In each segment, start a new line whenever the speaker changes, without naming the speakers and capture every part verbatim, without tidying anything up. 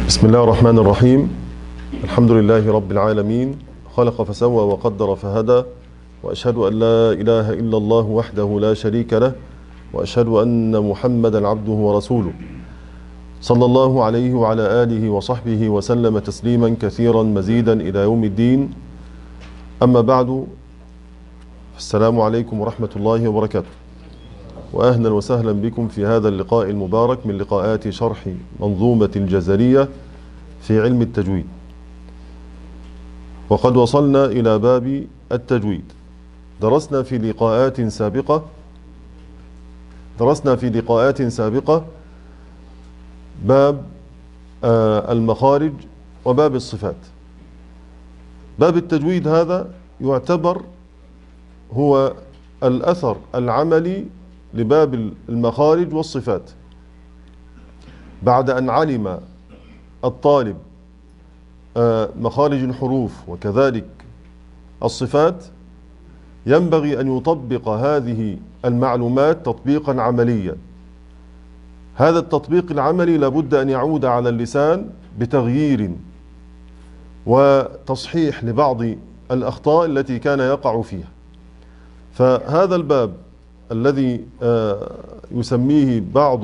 بسم الله الرحمن الرحيم. الحمد لله رب العالمين، خلق فسوى وقدر فهدى، وأشهد أن لا إله إلا الله وحده لا شريك له، وأشهد أن محمدا عبده ورسوله صلى الله عليه وعلى آله وصحبه وسلم تسليما كثيرا مزيدا إلى يوم الدين. أما بعد، السلام عليكم ورحمة الله وبركاته، وأهلا وسهلا بكم في هذا اللقاء المبارك من لقاءات شرح منظومة الجزرية في علم التجويد. وقد وصلنا إلى باب التجويد. درسنا في لقاءات سابقة درسنا في لقاءات سابقة باب المخارج وباب الصفات. باب التجويد هذا يعتبر هو الأثر العملي لباب المخارج والصفات. بعد أن علم الطالب مخارج الحروف وكذلك الصفات، ينبغي أن يطبق هذه المعلومات تطبيقا عمليا. هذا التطبيق العملي لابد أن يعود على اللسان بتغيير وتصحيح لبعض الأخطاء التي كان يقع فيها. فهذا الباب الذي يسميه بعض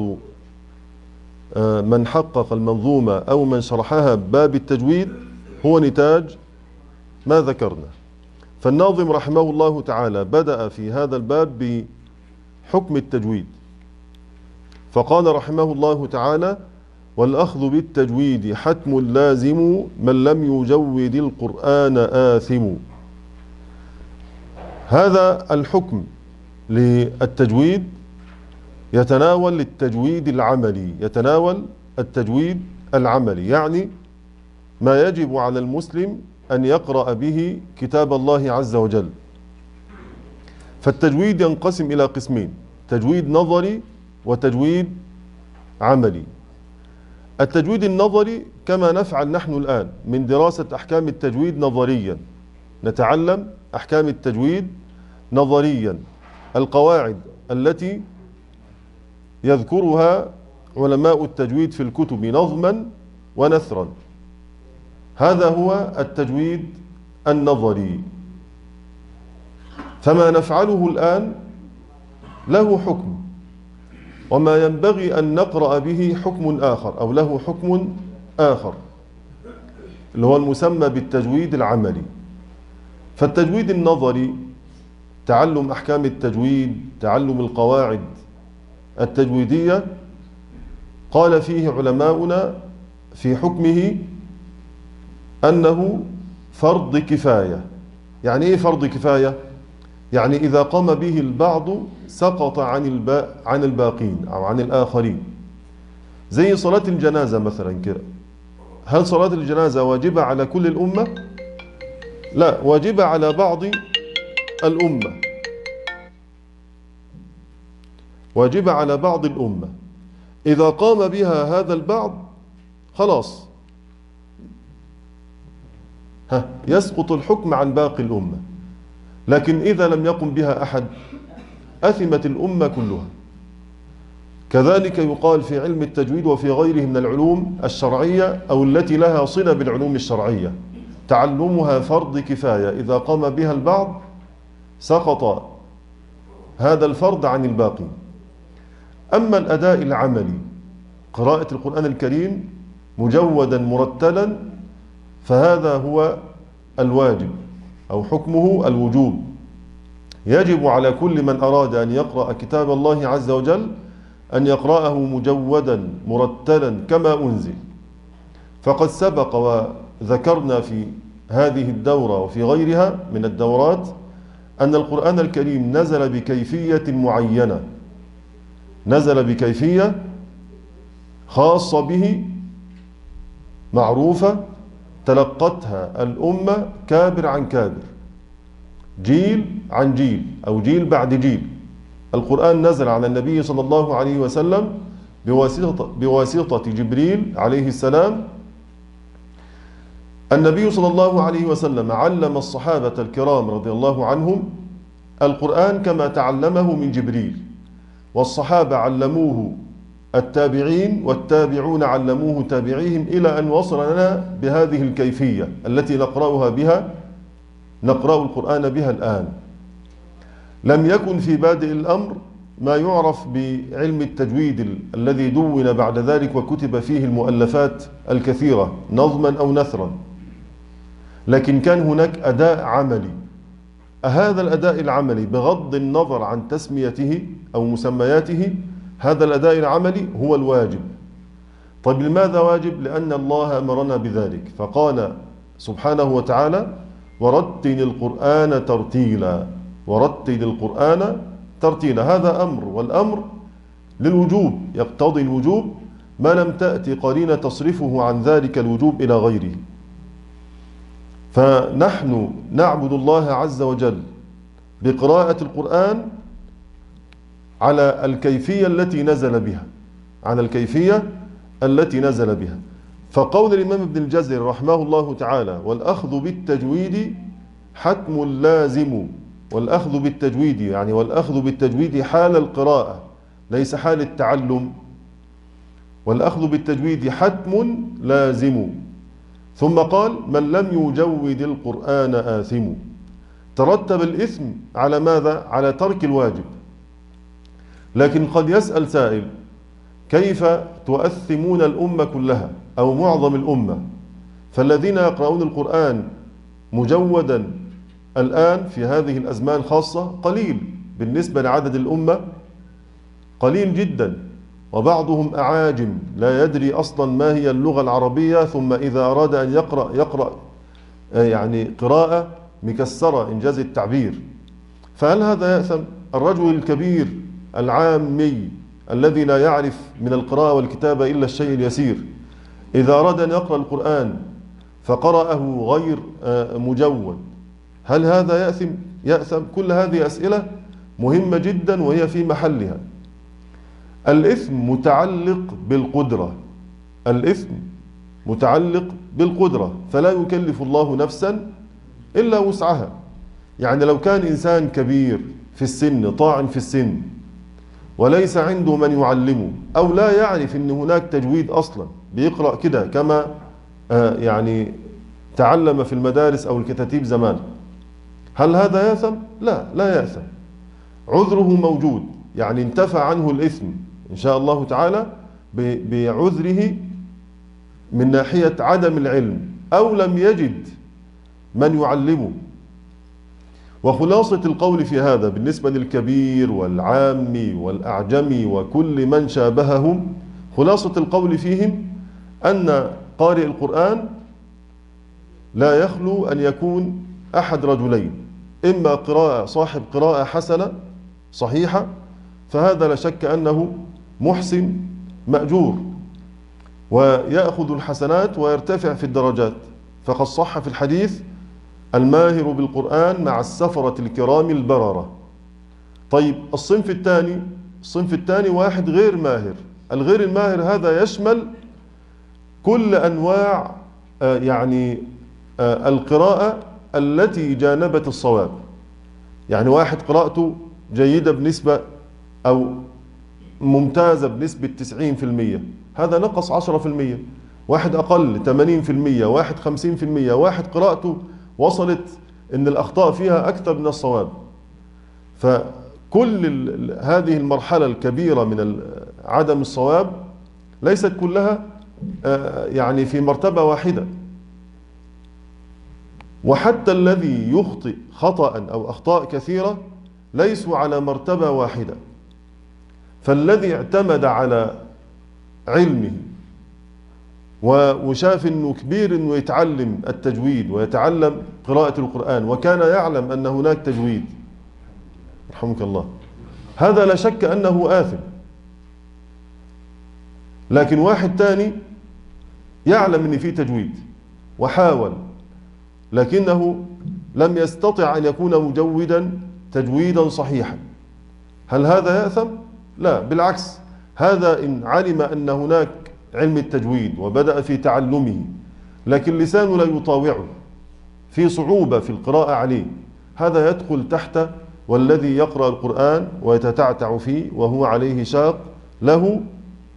من حقق المنظومة أو من شرحها باب التجويد هو نتاج ما ذكرنا. فالناظم رحمه الله تعالى بدأ في هذا الباب بحكم التجويد، فقال رحمه الله تعالى: والأخذ بالتجويد حتم لازم، من لم يجود القرآن آثم. هذا الحكم للتجويد يتناول التجويد العملي يتناول التجويد العملي يعني ما يجب على المسلم أن يقرأ به كتاب الله عز وجل. فالتجويد ينقسم إلى قسمين: تجويد نظري وتجويد عملي. التجويد النظري كما نفعل نحن الآن من دراسة أحكام التجويد نظريا، نتعلم أحكام التجويد نظريا، القواعد التي يذكرها علماء التجويد في الكتب نظما ونثرا. هذا هو التجويد النظري. فما نفعله الآن له حكم، وما ينبغي أن نقرأ به حكم آخر أو له حكم آخر، اللي هو المسمى بالتجويد العملي. فالتجويد النظري تعلم أحكام التجويد، تعلم القواعد التجويدية، قال فيه علماؤنا في حكمه أنه فرض كفاية. يعني إيه فرض كفاية؟ يعني إذا قام به البعض سقط عن البا عن الباقين أو عن الآخرين. زي صلاة الجنازة مثلا كده، هل صلاة الجنازة واجبة على كل الأمة؟ لا، واجبة على بعض الأمة واجبة على بعض الأمة. إذا قام بها هذا البعض خلاص ها يسقط الحكم عن باقي الأمة. لكن إذا لم يقم بها أحد أثمت الأمة كلها. كذلك يقال في علم التجويد وفي غيره من العلوم الشرعية أو التي لها صلة بالعلوم الشرعية، تعلمها فرض كفاية. إذا قام بها البعض سقط هذا الفرض عن الباقي. أما الأداء العملي، قراءة القرآن الكريم مجودا مرتلا، فهذا هو الواجب أو حكمه الوجوب. يجب على كل من أراد أن يقرأ كتاب الله عز وجل أن يقرأه مجودا مرتلا كما أنزل. فقد سبق وذكرنا في هذه الدورة وفي غيرها من الدورات أن القرآن الكريم نزل بكيفية معينة، نزل بكيفية خاصة به معروفة، تلقتها الأمة كابر عن كابر، جيل عن جيل أو جيل بعد جيل. القرآن نزل على النبي صلى الله عليه وسلم بواسطة, بواسطة جبريل عليه السلام. النبي صلى الله عليه وسلم علم الصحابة الكرام رضي الله عنهم القرآن كما تعلمه من جبريل، والصحابة علموه التابعين والتابعون علموه تابعيهم إلى أن وصل لنا بهذه الكيفية التي نقرأها بها نقرأ القرآن بها الآن. لم يكن في بادئ الأمر ما يعرف بعلم التجويد ال الذي دون بعد ذلك وكتب فيه المؤلفات الكثيرة نظما أو نثرا، لكن كان هناك أداء عملي. هذا الأداء العملي بغض النظر عن تسميته أو مسمياته، هذا الأداء العملي هو الواجب. طيب لماذا واجب؟ لأن الله أمرنا بذلك، فقال سبحانه وتعالى: ورتل القرآن ترتيلا. ورتل القرآن ترتيلا، هذا أمر، والأمر للوجوب، يقتضي الوجوب ما لم تأتي قرينة تصرفه عن ذلك الوجوب إلى غيره. فنحن نعبد الله عز وجل بقراءة القرآن على الكيفية التي نزل بها، على الكيفية التي نزل بها. فقول الإمام ابن الجزري رحمه الله تعالى: والأخذ بالتجويد حتم لازم. والأخذ بالتجويد يعني والأخذ بالتجويد حال القراءة ليس حال التعلم. والأخذ بالتجويد حتم لازم. ثم قال: من لم يجود القرآن آثم. ترتب الإثم على ماذا؟ على ترك الواجب. لكن قد يسأل سائل: كيف تؤثمون الأمة كلها أو معظم الأمة؟ فالذين يقرؤون القرآن مجودا الآن في هذه الأزمان خاصة قليل بالنسبة لعدد الأمة، قليل جدا، وبعضهم أعاجم لا يدري أصلا ما هي اللغة العربية، ثم إذا أراد أن يقرأ يقرأ يعني قراءة مكسرة إنجاز التعبير. فهل هذا يأثم؟ الرجل الكبير العامي الذي لا يعرف من القراءة والكتابة إلا الشيء اليسير، إذا أراد أن يقرأ القرآن فقرأه غير مجود، هل هذا يأثم؟ يأثم؟ كل هذه أسئلة مهمة جدا وهي في محلها. الإثم متعلق بالقدرة، الإثم متعلق بالقدرة، فلا يكلف الله نفسا إلا وسعها. يعني لو كان إنسان كبير في السن، طاعن في السن، وليس عنده من يعلمه، أو لا يعرف أن هناك تجويد أصلا، بيقرأ كده كما آه يعني تعلم في المدارس أو الكتاتيب زمان، هل هذا يأثم؟ لا، لا يأثم، عذره موجود، يعني انتفى عنه الإثم إن شاء الله تعالى بعذره من ناحية عدم العلم أو لم يجد من يعلمه. وخلاصة القول في هذا بالنسبة للكبير والعامي والأعجمي وكل من شابههم، خلاصة القول فيهم أن قارئ القرآن لا يخلو أن يكون أحد رجلين: إما قراءة صاحب قراءة حسنة صحيحة، فهذا لا شك أنه محسن مأجور ويأخذ الحسنات ويرتفع في الدرجات، فقد صح في الحديث: الماهر بالقرآن مع السفرة الكرام البررة. طيب الصنف الثاني، الصنف الثاني واحد غير ماهر. الغير الماهر هذا يشمل كل أنواع آه يعني آه القراءة التي جانبت الصواب. يعني واحد قراءته جيدة بنسبة أو ممتازة بنسبة تسعين في المية، هذا نقص عشرة في المية. واحد أقل ثمانين في المية، واحد خمسين في المية، واحد قراءته وصلت إن الأخطاء فيها أكثر من الصواب. فكل هذه المرحلة الكبيرة من عدم الصواب ليست كلها يعني في مرتبة واحدة. وحتى الذي يخطئ خطأ أو أخطاء كثيرة ليسوا على مرتبة واحدة. فالذي اعتمد على علمه وشاف انه كبير انه يتعلم التجويد ويتعلم قراءة القرآن وكان يعلم ان هناك تجويد، رحمك الله، هذا لا شك انه آثم. لكن واحد تاني يعلم ان في تجويد وحاول لكنه لم يستطع ان يكون مجودا تجويدا صحيحا، هل هذا يأثم؟ لا، بالعكس، هذا إن علم أن هناك علم التجويد وبدأ في تعلمه لكن لسانه لا يطاوعه، في صعوبة في القراءة عليه، هذا يدخل تحت والذي يقرأ القرآن ويتتعتع فيه وهو عليه شاق له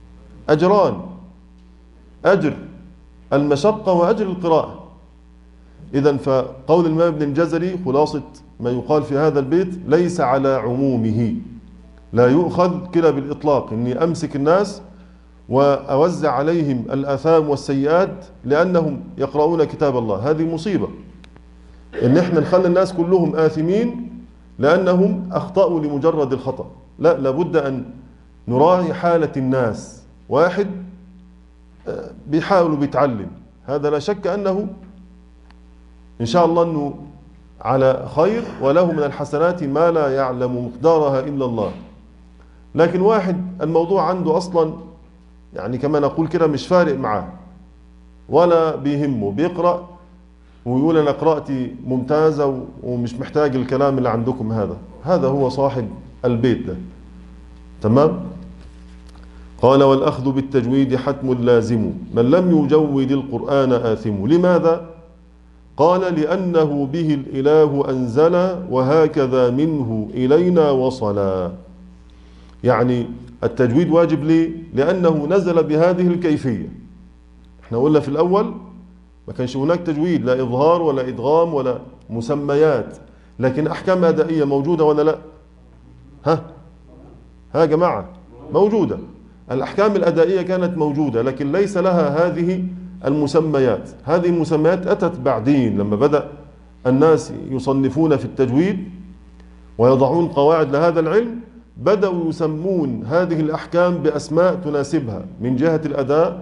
أجران، أجر المشقة وأجر القراءة. إذن فقول الإمام ابن الجزري خلاصة ما يقال في هذا البيت ليس على عمومه، لا يؤخذ كلا بالإطلاق إني أمسك الناس وأوزع عليهم الآثام والسيئات لأنهم يقرؤون كتاب الله. هذه مصيبة إن إحنا نخلي الناس كلهم آثمين لأنهم أخطأوا لمجرد الخطأ. لا، لابد أن نراعي حالة الناس. واحد بيحاول بيتعلم، هذا لا شك أنه إن شاء الله أنه على خير وله من الحسنات ما لا يعلم مقدارها إلا الله. لكن واحد الموضوع عنده أصلا يعني كما نقول كده مش فارق معاه ولا بيهمه، بيقرأ ويقول أنا قراءتي ممتازة ومش محتاج الكلام اللي عندكم. هذا هذا هو صاحب البيت ده. تمام. قال والأخذ بالتجويد حتم لازم من لم يجود القرآن آثم. لماذا؟ قال لأنه به الإله أنزل وهكذا منه إلينا وصلا. يعني التجويد واجب ليه؟ لأنه نزل بهذه الكيفية. احنا قلنا في الأول ما كانش هناك تجويد، لا إظهار ولا إدغام ولا مسميات، لكن أحكام أدائية موجودة ولا لا؟ ها ها جماعة موجودة. الأحكام الأدائية كانت موجودة لكن ليس لها هذه المسميات. هذه المسميات أتت بعدين لما بدأ الناس يصنفون في التجويد ويضعون قواعد لهذا العلم، بدأوا يسمون هذه الأحكام بأسماء تناسبها من جهة الأداء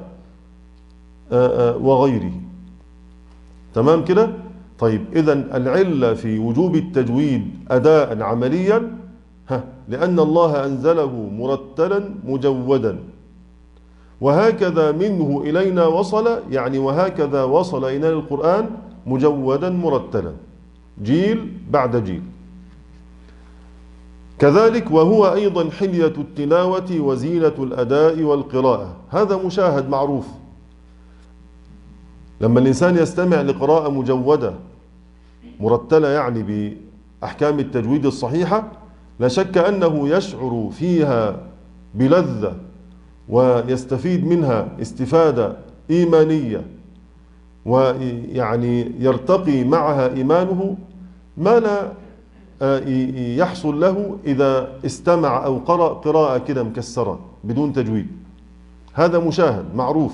وغيره. تمام كده؟ طيب إذن العلة في وجوب التجويد أداء عمليا ها لأن الله أنزله مرتلا مجودا، وهكذا منه إلينا وصل، يعني وهكذا وصل إلينا القرآن مجودا مرتلا جيل بعد جيل. كذلك وهو أيضا حلية التلاوة وزينة الأداء والقراءة. هذا مشاهد معروف. لما الإنسان يستمع لقراءة مجودة مرتلة يعني بأحكام التجويد الصحيحة، لا شك أنه يشعر فيها بلذة ويستفيد منها استفادة إيمانية، ويعني يرتقي معها إيمانه ما لا يحصل له إذا استمع أو قرأ قراءة كده مكسرة بدون تجويد. هذا مشاهد معروف.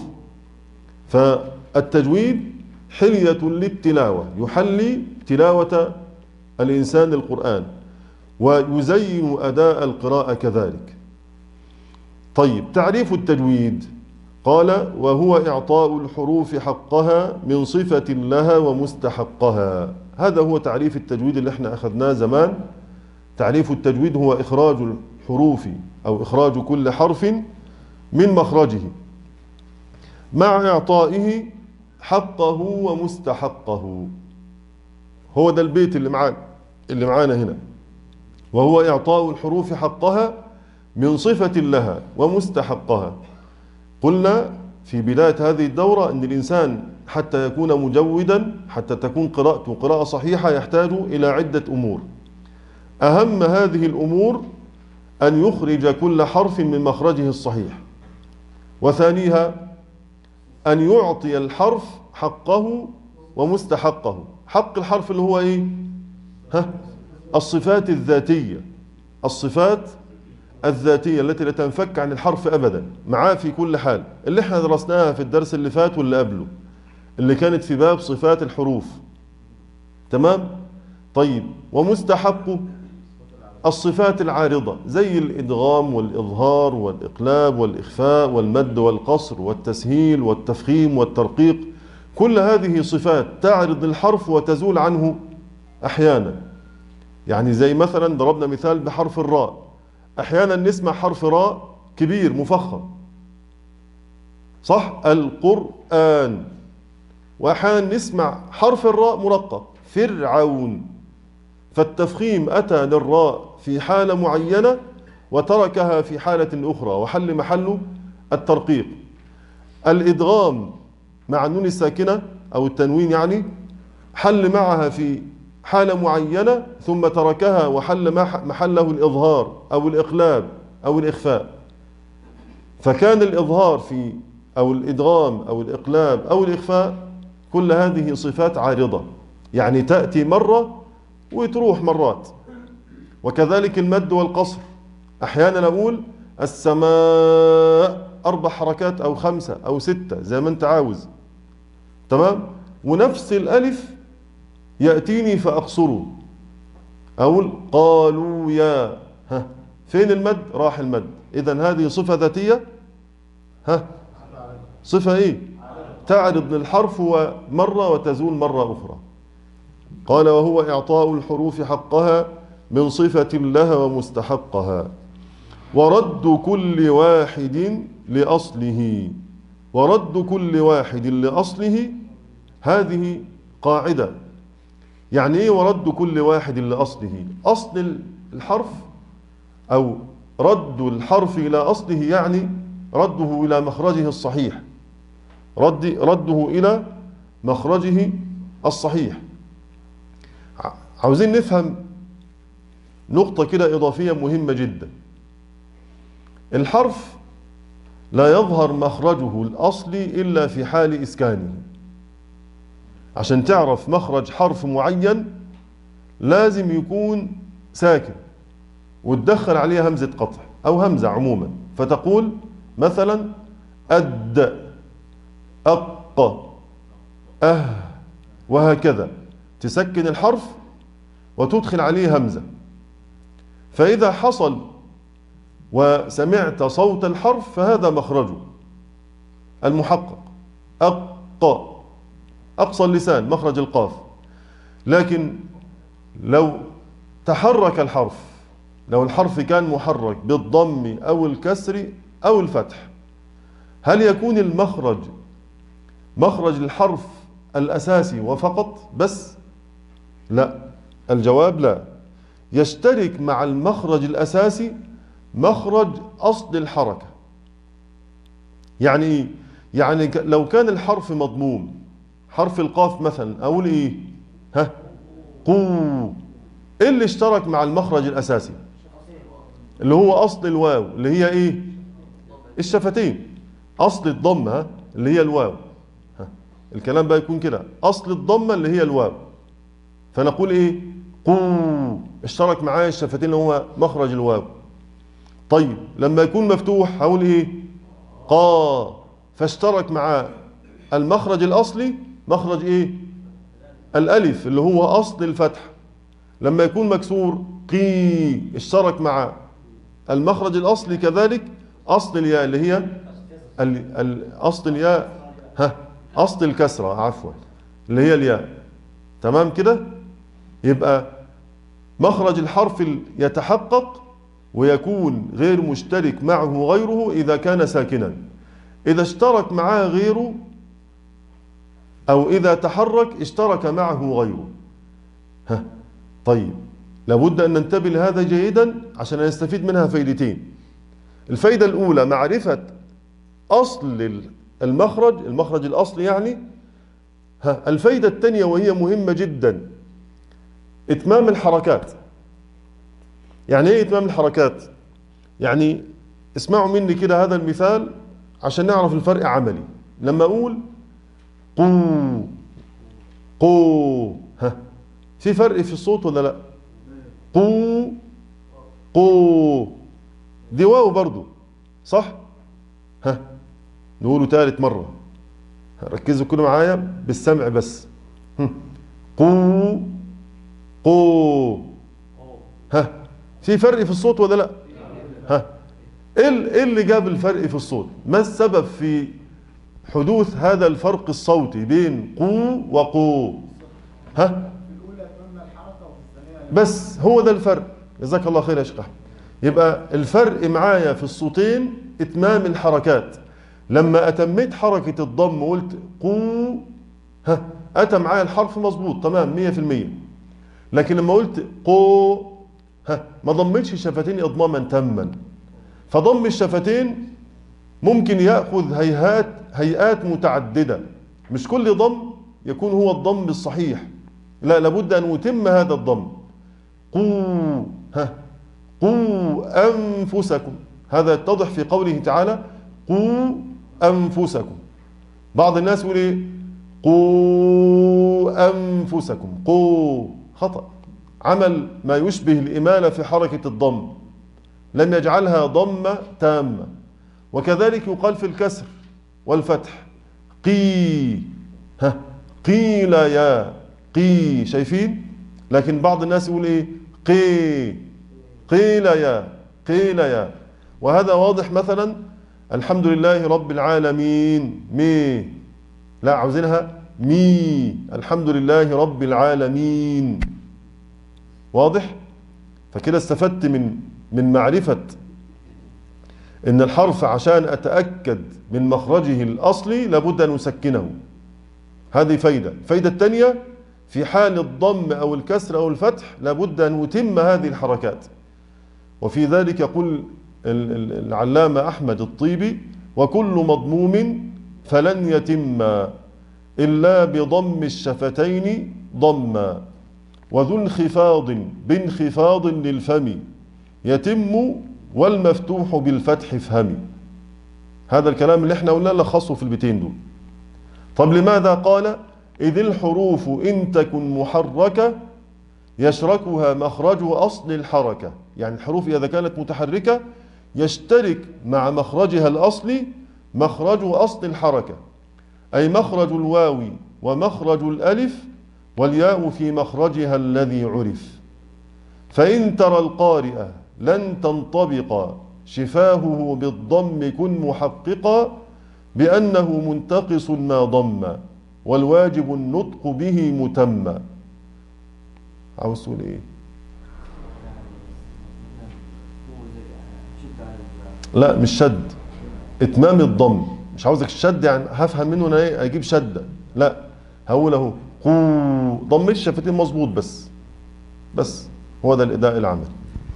فالتجويد حلية للتلاوة، يحلي تلاوة الإنسان القرآن ويزين أداء القراءة كذلك. طيب تعريف التجويد قال وهو إعطاء الحروف حقها من صفة لها ومستحقها. هذا هو تعريف التجويد اللي احنا أخذناه زمان. تعريف التجويد هو إخراج الحروف أو إخراج كل حرف من مخرجه مع إعطائه حقه ومستحقه. هو ده البيت اللي معانا اللي معانا هنا. وهو إعطاء الحروف حقها من صفة لها ومستحقها. قلنا في بداية هذه الدورة أن الإنسان حتى يكون مجودا، حتى تكون قراءته قراءة صحيحة، يحتاج إلى عدة أمور. أهم هذه الأمور أن يخرج كل حرف من مخرجه الصحيح، وثانيها أن يعطي الحرف حقه ومستحقه. حق الحرف اللي هو إيه؟ ها؟ الصفات الذاتية، الصفات الذاتية التي لا تنفك عن الحرف أبدا، معاه في كل حال، اللي احنا درسناها في الدرس اللي فات واللي قبله، اللي كانت في باب صفات الحروف. تمام؟ طيب ومستحقه الصفات العارضة زي الإدغام والإظهار والإقلاب والإخفاء والمد والقصر والتسهيل والتفخيم والترقيق. كل هذه صفات تعرض الحرف وتزول عنه أحيانا. يعني زي مثلا ضربنا مثال بحرف الراء، أحيانا نسمع حرف راء كبير مفخم صح؟ القرآن. وأحيانا نسمع حرف الراء مرقق فرعون. فالتفخيم أتى للراء في حالة معينة وتركها في حالة أخرى وحل محله الترقيق. الإدغام مع النون الساكنة أو التنوين يعني حل معها في حالة معينة ثم تركها وحل محله الإظهار أو الإقلاب أو الإخفاء. فكان الإظهار في أو الإدغام أو الإقلاب أو الإخفاء كل هذه صفات عارضة، يعني تأتي مرة وتروح مرات. وكذلك المد والقصر، أحيانا أقول السماء أربع حركات أو خمسة أو ستة زي ما أنت عاوز، تمام؟ ونفس الألف يأتيني فأقصره، أقول قالوا يا، ها فين المد؟ راح المد. إذن هذه صفة ذاتية، ها صفة إيه؟ تعرض للحرف مرة وتزول مرة أخرى. قال وهو إعطاء الحروف حقها من صفة لها ومستحقها، ورد كل واحد لأصله. ورد كل واحد لأصله هذه قاعدة. يعني إيه ورد كل واحد لأصله؟ أصل الحرف أو رد الحرف إلى أصله يعني رده إلى مخرجه الصحيح، رد رده إلى مخرجه الصحيح. عاوزين نفهم نقطة كده إضافية مهمة جدا. الحرف لا يظهر مخرجه الأصلي إلا في حال إسكانه. عشان تعرف مخرج حرف معين لازم يكون ساكن وتدخل عليه همزة قطع أو همزة عموما، فتقول مثلا أد، أق، أه، وهكذا، تسكن الحرف وتدخل عليه همزة. فإذا حصل وسمعت صوت الحرف فهذا مخرجه المحقق، أق، أقصى اللسان مخرج القاف. لكن لو تحرك الحرف، لو الحرف كان محرك بالضم أو الكسر أو الفتح، هل يكون المخرج مخرج الحرف الأساسي وفقط بس؟ لا، الجواب لا، يشترك مع المخرج الأساسي مخرج أصل الحركة. يعني إيه؟ يعني لو كان الحرف مضموم، حرف القاف مثلا، أقول إيه؟ ها قو، إيه اللي اشترك مع المخرج الأساسي اللي هو أصل الواو اللي هي إيه؟ الشفتين. أصل الضمة اللي هي الواو، ها الكلام بقى يكون كده، أصل الضمة اللي هي الواو، فنقول إيه؟ قو، اشترك معايا الشفتين اللي هو مخرج الواو. طيب لما يكون مفتوح هقول إيه؟ قا، فاشترك مع المخرج الأصلي مخرج إيه؟ الألف اللي هو أصل الفتح. لما يكون مكسور قي، اشترك مع المخرج الأصلي كذلك أصل الياء اللي هي ال ال أصل الياء، ها أصل الكسرة عفوا اللي هي الياء. تمام كده؟ يبقى مخرج الحرف يتحقق ويكون غير مشترك معه غيره إذا كان ساكنا. إذا اشترك معه غيره أو إذا تحرك اشترك معه غيره. ها طيب، لابد أن ننتبه لهذا جيدا عشان نستفيد منها فايدتين. الفايدة الأولى معرفة أصل المخرج، المخرج الأصلي يعني. ها الفايدة الثانية وهي مهمة جدا، إتمام الحركات. يعني إيه إتمام الحركات؟ يعني اسمعوا مني كده هذا المثال عشان نعرف الفرق عملي. لما أقول قو، قو، ها في فرق في الصوت ولا لا؟ قو، قو، دي واو برضو صح؟ ها نقوله ثالث مرة، ركزوا كده معايا بالسمع بس. قو، قو، ها في فرق في الصوت ولا لا؟ ها ايه اللي جاب الفرق في الصوت؟ ما السبب في حدوث هذا الفرق الصوتي بين قو وقو؟ ها بس هو ده الفرق. جزاك الله خير يا شيخ احمد. يبقى الفرق معايا في الصوتين اتمام الحركات. لما اتميت حركة الضم وقلت قو، ها اتى معايا الحرف مظبوط تمام مية في المية. لكن لما قلت قو، ها ما ضمتش الشفتين اضماما تاما. فضم الشفتين ممكن ياخذ هيئات هيئات متعددة، مش كل ضم يكون هو الضم الصحيح، لا، لابد ان يتم هذا الضم. قو، ها قو أنفسكم، هذا يتضح في قوله تعالى قوا أنفسكم. بعض الناس يقول إيه؟ قوا أنفسكم، قوا، خطأ، عمل ما يشبه الإمالة في حركة الضم، لم يجعلها ضمة تامة. وكذلك يقال في الكسر والفتح، قي، ها، قيل يا، قي، شايفين؟ لكن بعض الناس يقول إيه؟ قي، قيل يا، قيل يا. وهذا واضح. مثلا الحمد لله رب العالمين، مي، لا، عاوزينها مي، الحمد لله رب العالمين. واضح؟ فكده استفدت من من معرفة ان الحرف عشان اتأكد من مخرجه الاصلي لابد ان اسكنه. هذه فايدة. الفايدة الثانية، في حال الضم او الكسر او الفتح لابد ان اتم هذه الحركات. وفي ذلك يقول العلامة أحمد الطيبي: وكل مضموم فلن يتم إلا بضم الشفتين ضما، وذو انخفاض بانخفاض للفم يتم، والمفتوح بالفتح افهمي. هذا الكلام اللي احنا قلنا لخصه في البيتين دول. طب لماذا قال إذ الحروف إن تكن محركة يشركها مخرج أصل الحركة؟ يعني الحروف إذا كانت متحركة يشترك مع مخرجها الأصلي مخرج أصل الحركة، أي مخرج الواو ومخرج الألف والياء في مخرجها الذي عرف. فإن ترى القارئ لن تنطبق شفاهه بالضم كن محققا بأنه منتقص ما ضم، والواجب النطق به متم. عاوز تقول ايه؟ لا، مش شد، اتمام الضم. مش عاوزك الشد يعني هفهم منه انا ايه اجيب شده، لا، هقول اهو قو، ضم الشفتين مظبوط، بس بس هو ده الاداء العملي.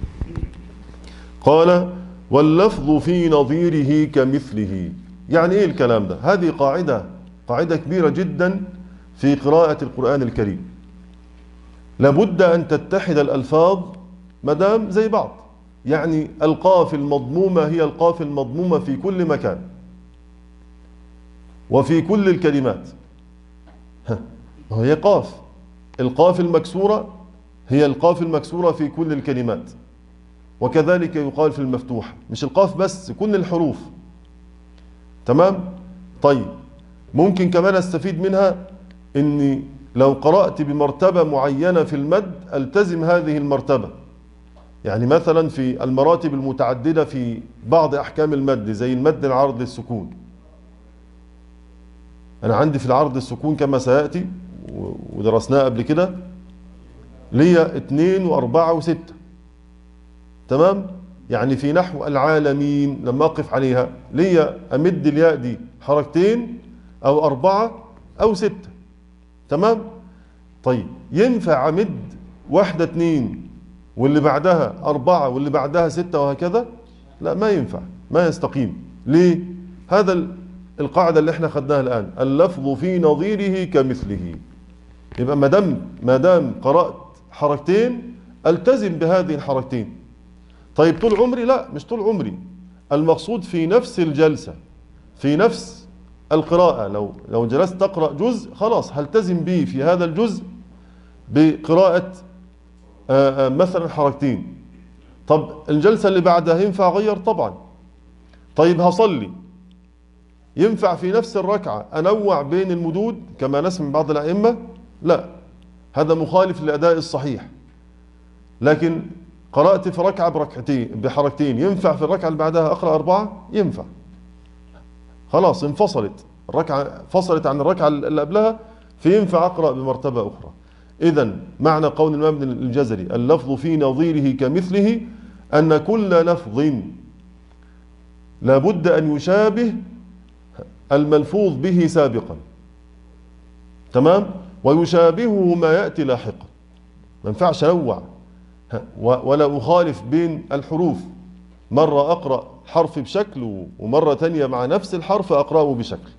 قال واللفظ في نظيره كمثله. يعني ايه الكلام ده؟ هذه قاعده قاعده كبيره جدا في قراءه القرآن الكريم. لابد ان تتحد الالفاظ مدام زي بعض. يعني القاف المضمومه هي القاف المضمومه في كل مكان وفي كل الكلمات. هي قاف. القاف المكسوره هي القاف المكسوره في كل الكلمات، وكذلك يقال في المفتوح. مش القاف بس، كل الحروف. تمام؟ طيب، ممكن كمان استفيد منها اني لو قرأت بمرتبة معينة في المد التزم هذه المرتبة. يعني مثلا في المراتب المتعددة في بعض احكام المد، زي المد العرض للسكون. انا عندي في العرض للسكون كما سيأتي ودرسناه قبل كده ليا اتنين واربعة وستة. تمام؟ يعني في نحو العالمين لما اقف عليها ليا امد الياء دي حركتين او اربعة او ستة. تمام؟ طيب، ينفع امد واحدة اتنين واللي بعدها اربعة واللي بعدها ستة وهكذا؟ لا، ما ينفع، ما يستقيم. ليه؟ هذا القاعدة اللي احنا خدناها الان، اللفظ في نظيره كمثله. يبقى ما دام ما دام قرأت حركتين التزم بهذه الحركتين. طيب طول عمري؟ لا، مش طول عمري. المقصود في نفس الجلسة، في نفس القراءة. لو لو جلست تقرأ جزء خلاص هلتزم به في هذا الجزء بقراءة آآ آآ مثلا حركتين. طب الجلسة اللي بعدها ينفع أغير؟ طبعا. طيب هصلي، ينفع في نفس الركعة أنوع بين المدود كما نسمع بعض الأئمة؟ لا، هذا مخالف للأداء الصحيح. لكن قرأت في ركعة بركعتين بحركتين، ينفع في الركعة اللي بعدها أقرأ أربعة؟ ينفع. خلاص انفصلت الركعة، فصلت عن الركعة اللي قبلها، فينفع أقرأ بمرتبة أخرى. إذن معنى قول الإمام الجزري اللفظ في نظيره كمثله أن كل لفظ لابد أن يشابه الملفوظ به سابقا. تمام؟ ويشابهه ما يأتي لاحقا. ما ينفعش أنوع ولا أخالف بين الحروف، مرة أقرأ حرف بشكل ومرة تانية مع نفس الحرف أقرأه بشكل.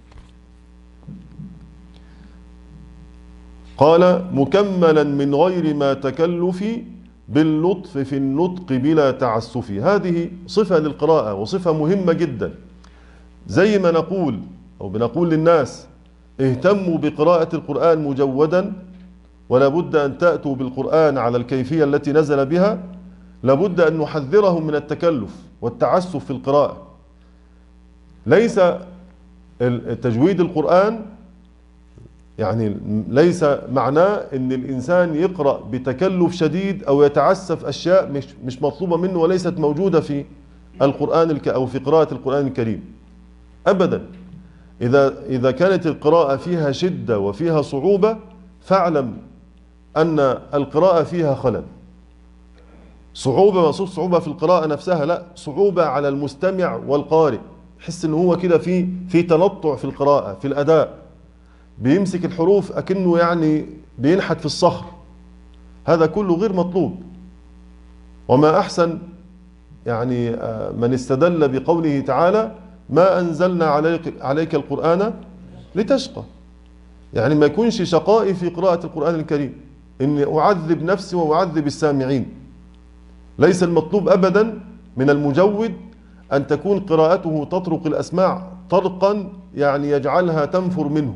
قال مكملا من غير ما تكلف باللطف في النطق بلا تعسف. هذه صفة للقراءة وصفة مهمة جدا. زي ما نقول أو بنقول للناس اهتموا بقراءة القرآن مجودا، ولا بد أن تأتوا بالقرآن على الكيفية التي نزل بها، لابد أن نحذرهم من التكلف والتعسف في القراءة. ليس تجويد القرآن يعني ليس معناه أن الإنسان يقرأ بتكلف شديد أو يتعسف أشياء مش مش مطلوبة منه وليست موجودة في القرآن أو في قراءة القرآن الكريم أبدا. إذا إذا كانت القراءة فيها شدة وفيها صعوبة فاعلم أن القراءة فيها خلل. صعوبة مقصود صعوبة في القراءة نفسها، لا، صعوبة على المستمع والقارئ، يحس إن هو كده في في تنطع في القراءة في الأداء، بيمسك الحروف أكنه يعني بينحت في الصخر. هذا كله غير مطلوب. وما أحسن يعني من استدل بقوله تعالى ما أنزلنا عليك, عليك القرآن لتشقى، يعني ما يكونش شقائي في قراءة القرآن الكريم إني أعذب نفسي وأعذب السامعين. ليس المطلوب أبدا من المجود أن تكون قراءته تطرق الأسماع طرقا يعني يجعلها تنفر منه،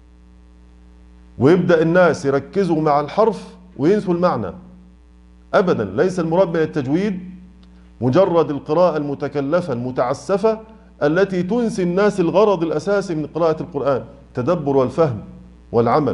ويبدأ الناس يركزوا مع الحرف وينسوا المعنى. أبدا، ليس المراد من التجويد مجرد القراءة المتكلفة المتعسفة التي تنسي الناس الغرض الأساسي من قراءة القرآن، التدبر والفهم والعمل.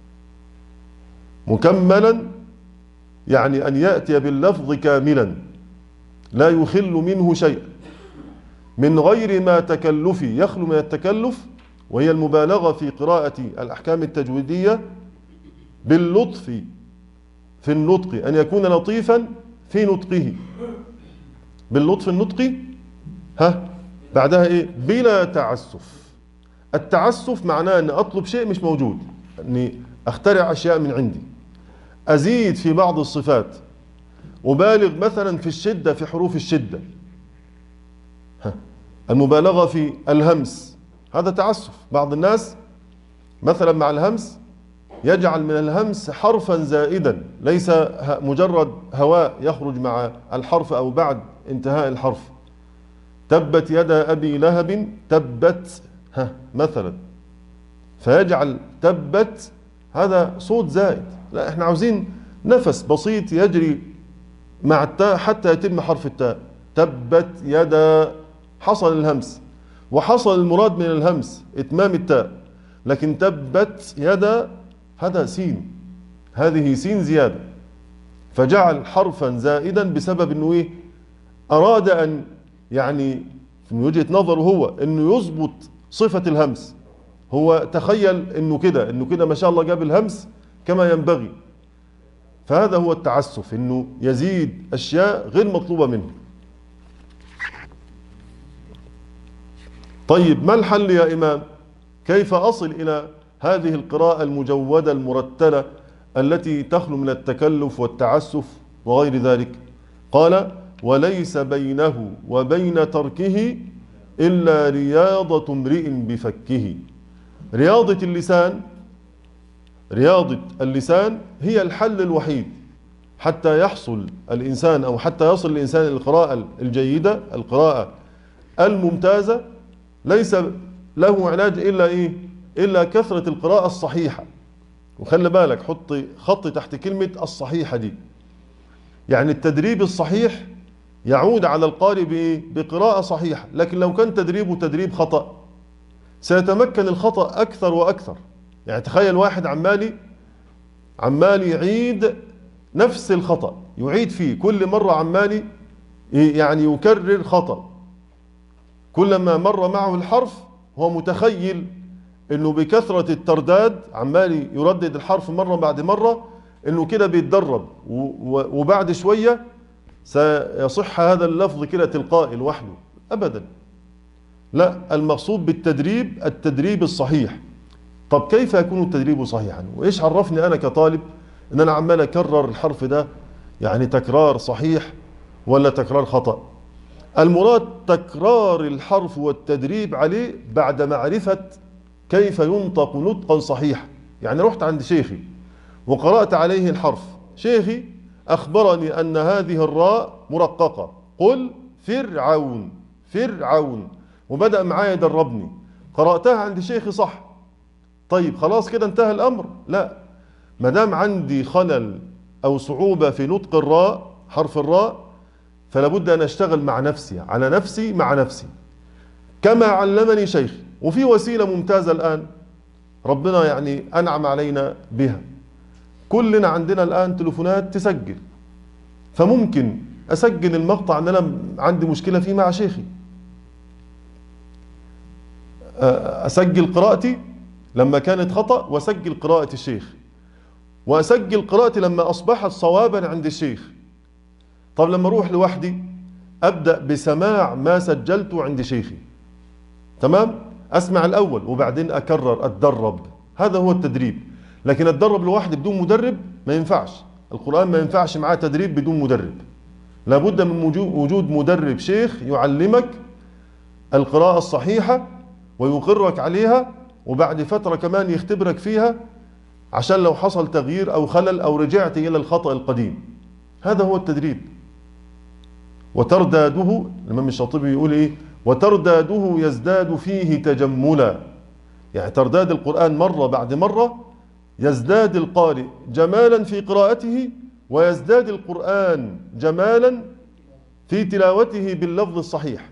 مكملا يعني أن يأتي باللفظ كاملا لا يخل منه شيء من غير ما تكلف يخلو من التكلف، وهي المبالغة في قراءة الأحكام التجويدية، باللطف في النطق، أن يكون لطيفا في نطقه. باللطف النطقي ها بعدها إيه؟ بلا تعسف. التعسف معناه أن أطلب شيء مش موجود، أني أخترع أشياء من عندي، أزيد في بعض الصفات، أبالغ مثلا في الشدة في حروف الشدة، ها. المبالغة في الهمس هذا تعسف. بعض الناس مثلا مع الهمس يجعل من الهمس حرفا زائدا، ليس مجرد هواء يخرج مع الحرف أو بعد انتهاء الحرف. تبت يدا أبي لهب تبت ها مثلا، فيجعل تبت هذا صوت زائد. لا، احنا عاوزين نفس بسيط يجري مع التاء حتى يتم حرف التاء. تبت يدا حصل الهمس، وحصل المراد من الهمس إتمام التاء، لكن تبت يدا هذا سين، هذه سين زيادة، فجعل حرفا زائدا بسبب أنه إيه؟ أراد أن يعني من وجهة نظره هو أنه يضبط صفة الهمس. هو تخيل أنه كده أنه كده ما شاء الله جاب الهمس كما ينبغي. فهذا هو التعسف، أنه يزيد أشياء غير مطلوبة منه. طيب ما الحل يا إمام؟ كيف أصل إلى هذه القراءة المجودة المرتلة التي تخلو من التكلف والتعسف وغير ذلك؟ قال وليس بينه وبين تركه إلا رياضة امرئ بفكه. رياضة اللسان رياضة اللسان هي الحل الوحيد حتى يحصل الإنسان أو حتى يصل الإنسان إلى القراءة الجيدة، القراءة الممتازة. ليس له علاج إلا إيه؟ إلا كثرة القراءة الصحيحة. وخلي بالك، حط خط تحت كلمة الصحيحة دي، يعني التدريب الصحيح يعود على القارئ بإيه؟ بقراءة صحيحة. لكن لو كان تدريبه تدريب خطأ سيتمكن الخطأ أكثر وأكثر. يعني تخيل واحد عمالي عمال يعيد نفس الخطأ، يعيد فيه كل مرة، عمالي يعني يكرر خطأ. كلما مر معه الحرف هو متخيل انه بكثرة الترداد عمال يردد الحرف مرة بعد مرة انه كده بيتدرب، وبعد شوية سيصح هذا اللفظ كده تلقائي لوحده. ابدا، لا، المقصود بالتدريب التدريب الصحيح. طب كيف يكون التدريب صحيحا؟ وايش عرفني انا كطالب ان انا عمال اكرر الحرف ده يعني تكرار صحيح ولا تكرار خطأ؟ المراد تكرار الحرف والتدريب عليه بعد معرفة كيف ينطق نطقا صحيحا. يعني رحت عند شيخي وقرأت عليه الحرف، شيخي أخبرني أن هذه الراء مرققة، قل فرعون فرعون، وبدأ معايا يدربني، قرأتها عند شيخي صح، طيب خلاص كده انتهى الأمر؟ لا، ما دام عندي خلل أو صعوبة في نطق الراء، حرف الراء، فلا بد أن أشتغل مع نفسي، على نفسي مع نفسي كما علمني شيخي. وفي وسيلة ممتازة الآن ربنا يعني أنعم علينا بها، كلنا عندنا الآن تلفونات تسجل، فممكن أسجل المقطع أن أنا عندي مشكلة فيه مع شيخي، أسجل قراءتي لما كانت خطأ، وأسجل قراءة الشيخ، وأسجل قراءتي لما أصبحت صوابا عند الشيخ. طب لما أروح لوحدي أبدأ بسماع ما سجلته عند شيخي، تمام؟ أسمع الأول وبعدين أكرر، أتدرب، هذا هو التدريب. لكن أتدرب لوحدي بدون مدرب ما ينفعش، القرآن ما ينفعش معاه تدريب بدون مدرب، لابد من وجود مدرب شيخ يعلمك القراءة الصحيحة ويقرك عليها، وبعد فترة كمان يختبرك فيها عشان لو حصل تغيير أو خلل أو رجعت إلى الخطأ القديم. هذا هو التدريب. وترداده، الإمام الشاطبي يقول إيه؟ وترداده يزداد فيه تجملا، يعني ترداد القرآن مرة بعد مرة يزداد القارئ جمالا في قراءته، ويزداد القرآن جمالا في تلاوته باللفظ الصحيح.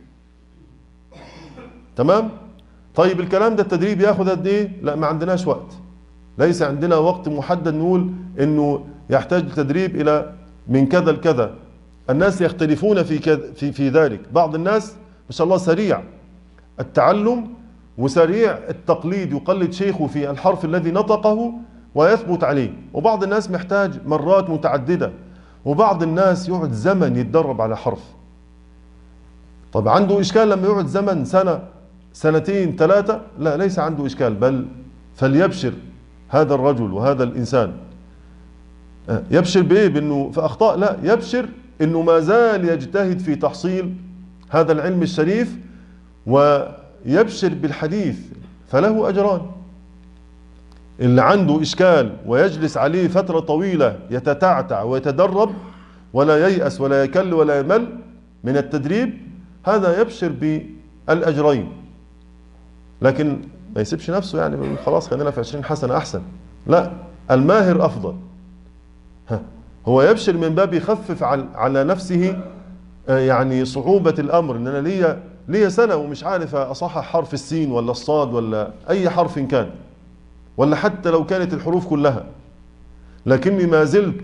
تمام؟ طيب الكلام ده التدريب ياخذ قد ايه؟ لا، ما عندناش وقت، ليس عندنا وقت محدد نقول انه يحتاج تدريب الى من كذا لكذا. الناس يختلفون في كذا في في ذلك، بعض الناس ما شاء الله سريع التعلم وسريع التقليد، يقلد شيخه في الحرف الذي نطقه ويثبت عليه، وبعض الناس محتاج مرات متعددة، وبعض الناس يقعد زمن يتدرب على حرف. طب عنده إشكال لما يقعد زمن سنة سنتين ثلاثة؟ لا، ليس عنده إشكال، بل فليبشر هذا الرجل وهذا الإنسان. يبشر بإيه؟ بأنه في أخطاء؟ لا، يبشر أنه ما زال يجتهد في تحصيل هذا العلم الشريف، ويبشر بالحديث فله أجران. اللي عنده إشكال ويجلس عليه فترة طويلة يتتعتع ويتدرب ولا ييأس ولا يكل ولا يمل من التدريب، هذا يبشر بالأجرين. لكن ما يسيبش نفسه يعني خلاص خلينا في عشرين حسنة أحسن، لا، الماهر أفضل. هو يبشر من باب يخفف على نفسه يعني صعوبة الأمر، إن أنا ليا ليا سنة ومش عارف أصحح حرف السين ولا الصاد ولا أي حرف كان، ولا حتى لو كانت الحروف كلها، لكني ما زلت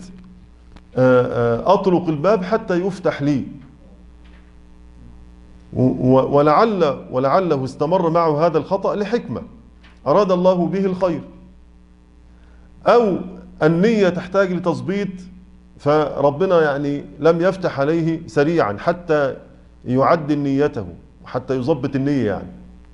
أطرق الباب حتى يفتح لي، ولعل ولعله استمر معه هذا الخطأ لحكمة أراد الله به الخير، أو النية تحتاج لتظبيط فربنا يعني لم يفتح عليه سريعا حتى يعدل نيته وحتى يظبط النية يعني.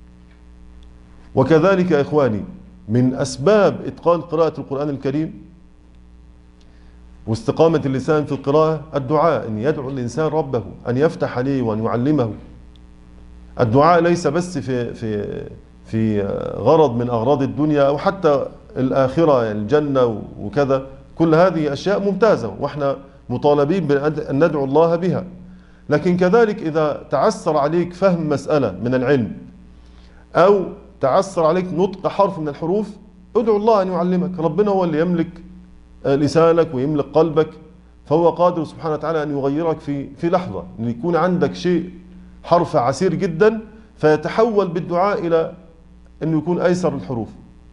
وكذلك يا إخواني من أسباب إتقان قراءة القرآن الكريم واستقامة اللسان في القراءة الدعاء، أن يدعو الإنسان ربه أن يفتح عليه وأن يعلمه. الدعاء ليس بس في في في غرض من أغراض الدنيا أو حتى الآخرة الجنة وكذا، كل هذه أشياء ممتازة وإحنا مطالبين بأن ندعو الله بها، لكن كذلك إذا تعسر عليك فهم مسألة من العلم أو تعسر عليك نطق حرف من الحروف، ادعو الله أن يعلمك. ربنا هو اللي يملك لسانك ويملك قلبك، فهو قادر سبحانه وتعالى أن يغيرك في في لحظة، أن يكون عندك شيء حرف عسير جدا فيتحول بالدعاء إلى أنه يكون أيسر الحروف.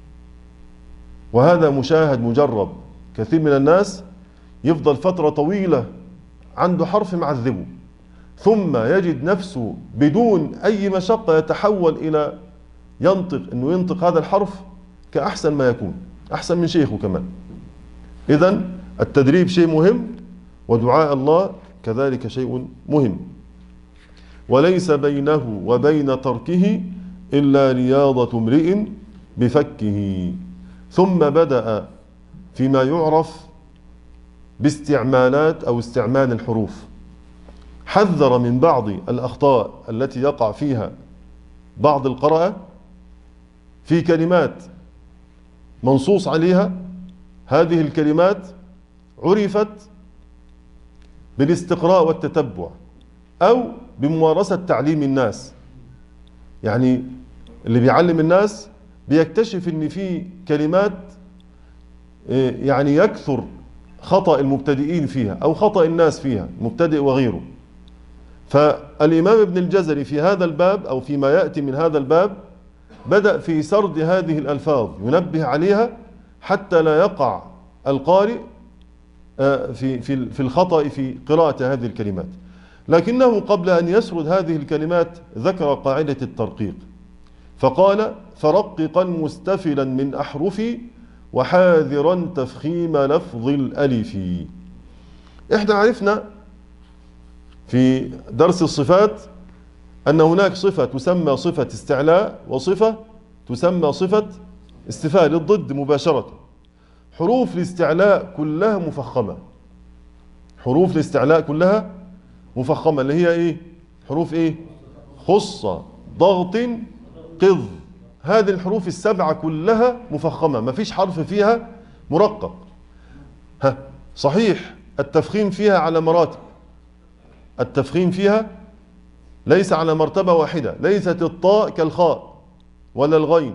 وهذا مشاهد مجرب، كثير من الناس يفضل فترة طويلة عنده حرف معذبه، ثم يجد نفسه بدون أي مشقة يتحول إلى ينطق أنه ينطق هذا الحرف كأحسن ما يكون، أحسن من شيخه كمان. إذن التدريب شيء مهم، ودعاء الله كذلك شيء مهم. وليس بينه وبين تركه إلا رياضة امرئ بفكه. ثم بدأ فيما يعرف باستعمالات أو استعمال الحروف، حذر من بعض الأخطاء التي يقع فيها بعض القراءة في كلمات منصوص عليها. هذه الكلمات عرفت بالاستقراء والتتبع أو بممارسة تعليم الناس، يعني اللي بيعلم الناس بيكتشف ان في كلمات يعني يكثر خطأ المبتدئين فيها أو خطأ الناس فيها، مبتدئ وغيره. فالإمام ابن الجزري في هذا الباب أو فيما يأتي من هذا الباب بدأ في سرد هذه الألفاظ ينبه عليها حتى لا يقع القارئ في في في الخطأ في قراءة هذه الكلمات. لكنه قبل أن يسرد هذه الكلمات ذكر قاعدة الترقيق، فقال: فرققا مستفلا من أحرفي وحاذرا تفخيم لفظ الألف. إحنا عرفنا في درس الصفات أن هناك صفة تسمى صفة استعلاء وصفة تسمى صفة استفهام للضد مباشرة. حروف الاستعلاء كلها مفخمة، حروف الاستعلاء كلها مفخمة، اللي هي إيه؟ حروف إيه؟ خصة، ضغط، قض. هذه الحروف السبعة كلها مفخمة، ما فيش حرف فيها مرقق. ها صحيح التفخيم فيها على مراتب، التفخيم فيها ليس على مرتبة واحدة، ليست الطاء كالخاء ولا الغين،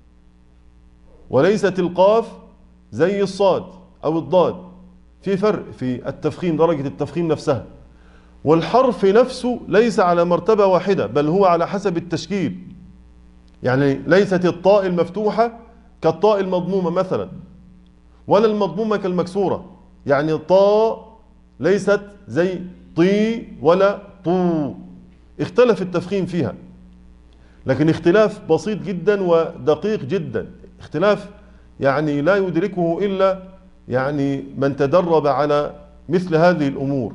وليست القاف زي الصاد أو الضاد، في فرق في التفخيم، درجة التفخيم نفسها. والحرف نفسه ليس على مرتبة واحدة، بل هو على حسب التشكيل. يعني ليست الطاء المفتوحة كالطاء المضمومة مثلا، ولا المضمومة كالمكسورة. يعني طاء ليست زي طي ولا طو، اختلف التفخيم فيها، لكن اختلاف بسيط جدا ودقيق جدا، اختلاف يعني لا يدركه إلا يعني من تدرب على مثل هذه الأمور.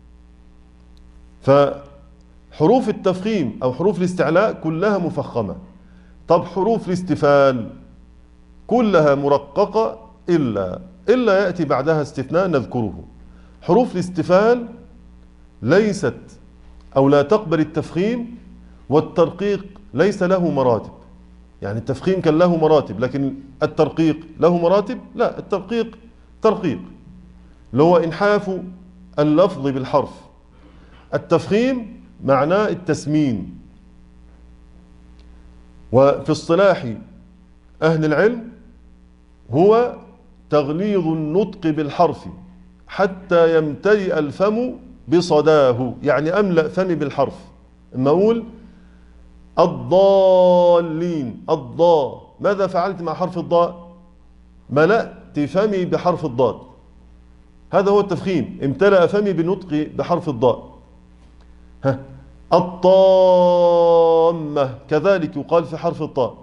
فحروف التفخيم أو حروف الاستعلاء كلها مفخمة. طب حروف الاستفال كلها مرققة إلا إلا يأتي بعدها استثناء نذكره. حروف الاستفال ليست أو لا تقبل التفخيم، والترقيق ليس له مراتب. يعني التفخيم كان له مراتب، لكن الترقيق له مراتب؟ لا، الترقيق ترقيق اللي هو إنحاف اللفظ بالحرف. التفخيم معناه التسمين، وفي اصطلاح أهل العلم هو تغليظ النطق بالحرف حتى يمتلئ الفم بصداه. يعني أملأ فمي بالحرف، اما أقول الضالين، الضاء، ماذا فعلت مع حرف الضاء؟ ملأت فمي بحرف الضاد، هذا هو التفخيم، امتلأ فمي بالنطق بحرف الضاء. ها الطامة كذلك يقال في حرف الطاء،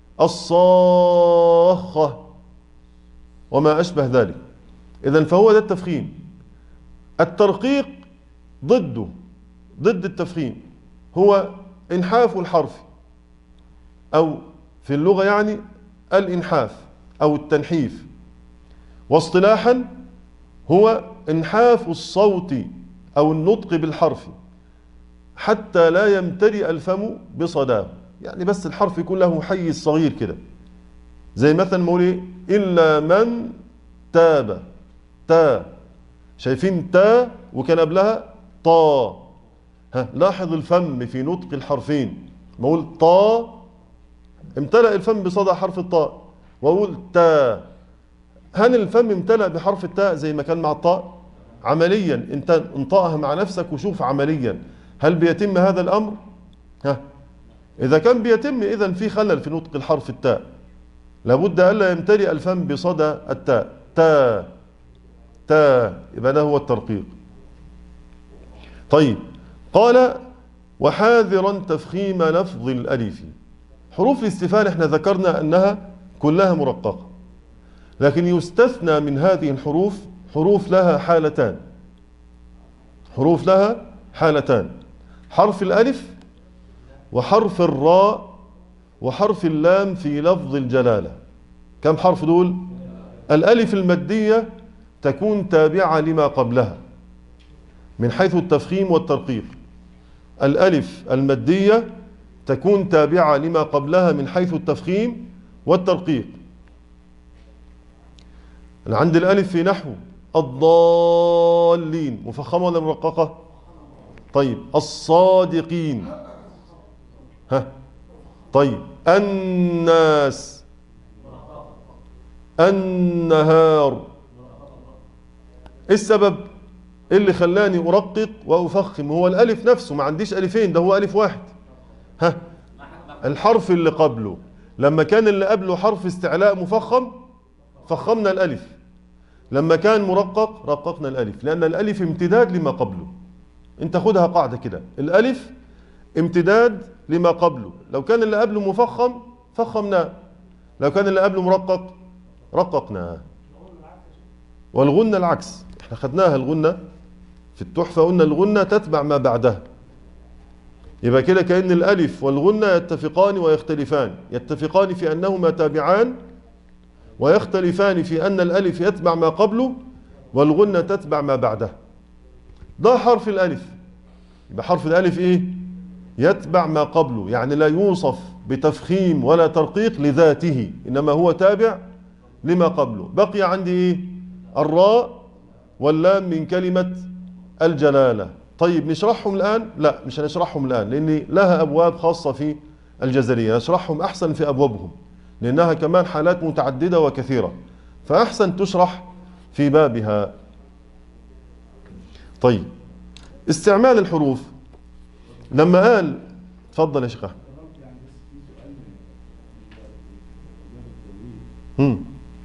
الصاخة وما أشبه ذلك. إذن فهو ده التفخيم. الترقيق ضده، ضد التفخيم، هو إنحاف الحرف، أو في اللغة يعني الإنحاف أو التنحيف. واصطلاحا هو إنحاف الصوت أو النطق بالحرف حتى لا يمتلئ الفم بصداه. يعني بس الحرف يكون له حيز صغير كده، زي مثلا مولي إلا من تاب، تا، شايفين تا وكان قبلها طا. ها لاحظ الفم في نطق الحرفين، بقول طا امتلأ الفم بصدى حرف الطاء، واقول تا. هل الفم امتلأ بحرف التاء زي ما كان مع الطاء؟ عمليا انت انطقها مع نفسك وشوف عمليا هل بيتم هذا الامر؟ ها اذا كان بيتم اذا في خلل في نطق الحرف التاء، لابد الا يمتلئ الفم بصدى التاء. تا تا، يبقى ده هو الترقيق. طيب قال وحاذرا تفخيم لفظ الألف. حروف الاستفهام احنا ذكرنا أنها كلها مرققة، لكن يستثنى من هذه الحروف حروف لها حالتان، حروف لها حالتان، حرف الألف وحرف الراء وحرف اللام في لفظ الجلالة. كم حرف دول؟ الألف المادية تكون تابعة لما قبلها من حيث التفخيم والترقيق. الألف المادية تكون تابعة لما قبلها من حيث التفخيم والترقيق. عند الألف في نحو الضالين مفخمة ولا مرققة؟ طيب الصادقين، ها طيب الناس، النهار. ايه السبب؟ إيه اللي خلاني أرقق وأفخم؟ هو الألف نفسه، ما عنديش ألفين، ده هو ألف واحد. ها، الحرف اللي قبله، لما كان اللي قبله حرف استعلاء مفخم فخمنا الألف، لما كان مرقق رققنا الألف، لأن الألف امتداد لما قبله. انت خدها قاعدة كده، الألف امتداد لما قبله، لو كان اللي قبله مفخم فخمناه، لو كان اللي قبله مرقق رققناه. والغنة العكس، احنا خدناها الغنة في التحفة، قلنا الغنة تتبع ما بعدها، يبقى كده كأن الألف والغنة يتفقان ويختلفان، يتفقان في أنهما تابعان، ويختلفان في أن الألف يتبع ما قبله والغنة تتبع ما بعده. ده حرف الألف، يبقى حرف الألف إيه؟ يتبع ما قبله، يعني لا يوصف بتفخيم ولا ترقيق لذاته، إنما هو تابع لما قبله. بقي عندي إيه؟ الراء واللام من كلمة الجلالة. طيب نشرحهم الآن؟ لا، مش هنشرحهم الآن، لأن لها أبواب خاصة في الجزرية، نشرحهم أحسن في أبوابهم، لأنها كمان حالات متعددة وكثيرة، فأحسن تشرح في بابها. طيب استعمال الحروف، لما قال، تفضل يا شيخ أحمد. هم.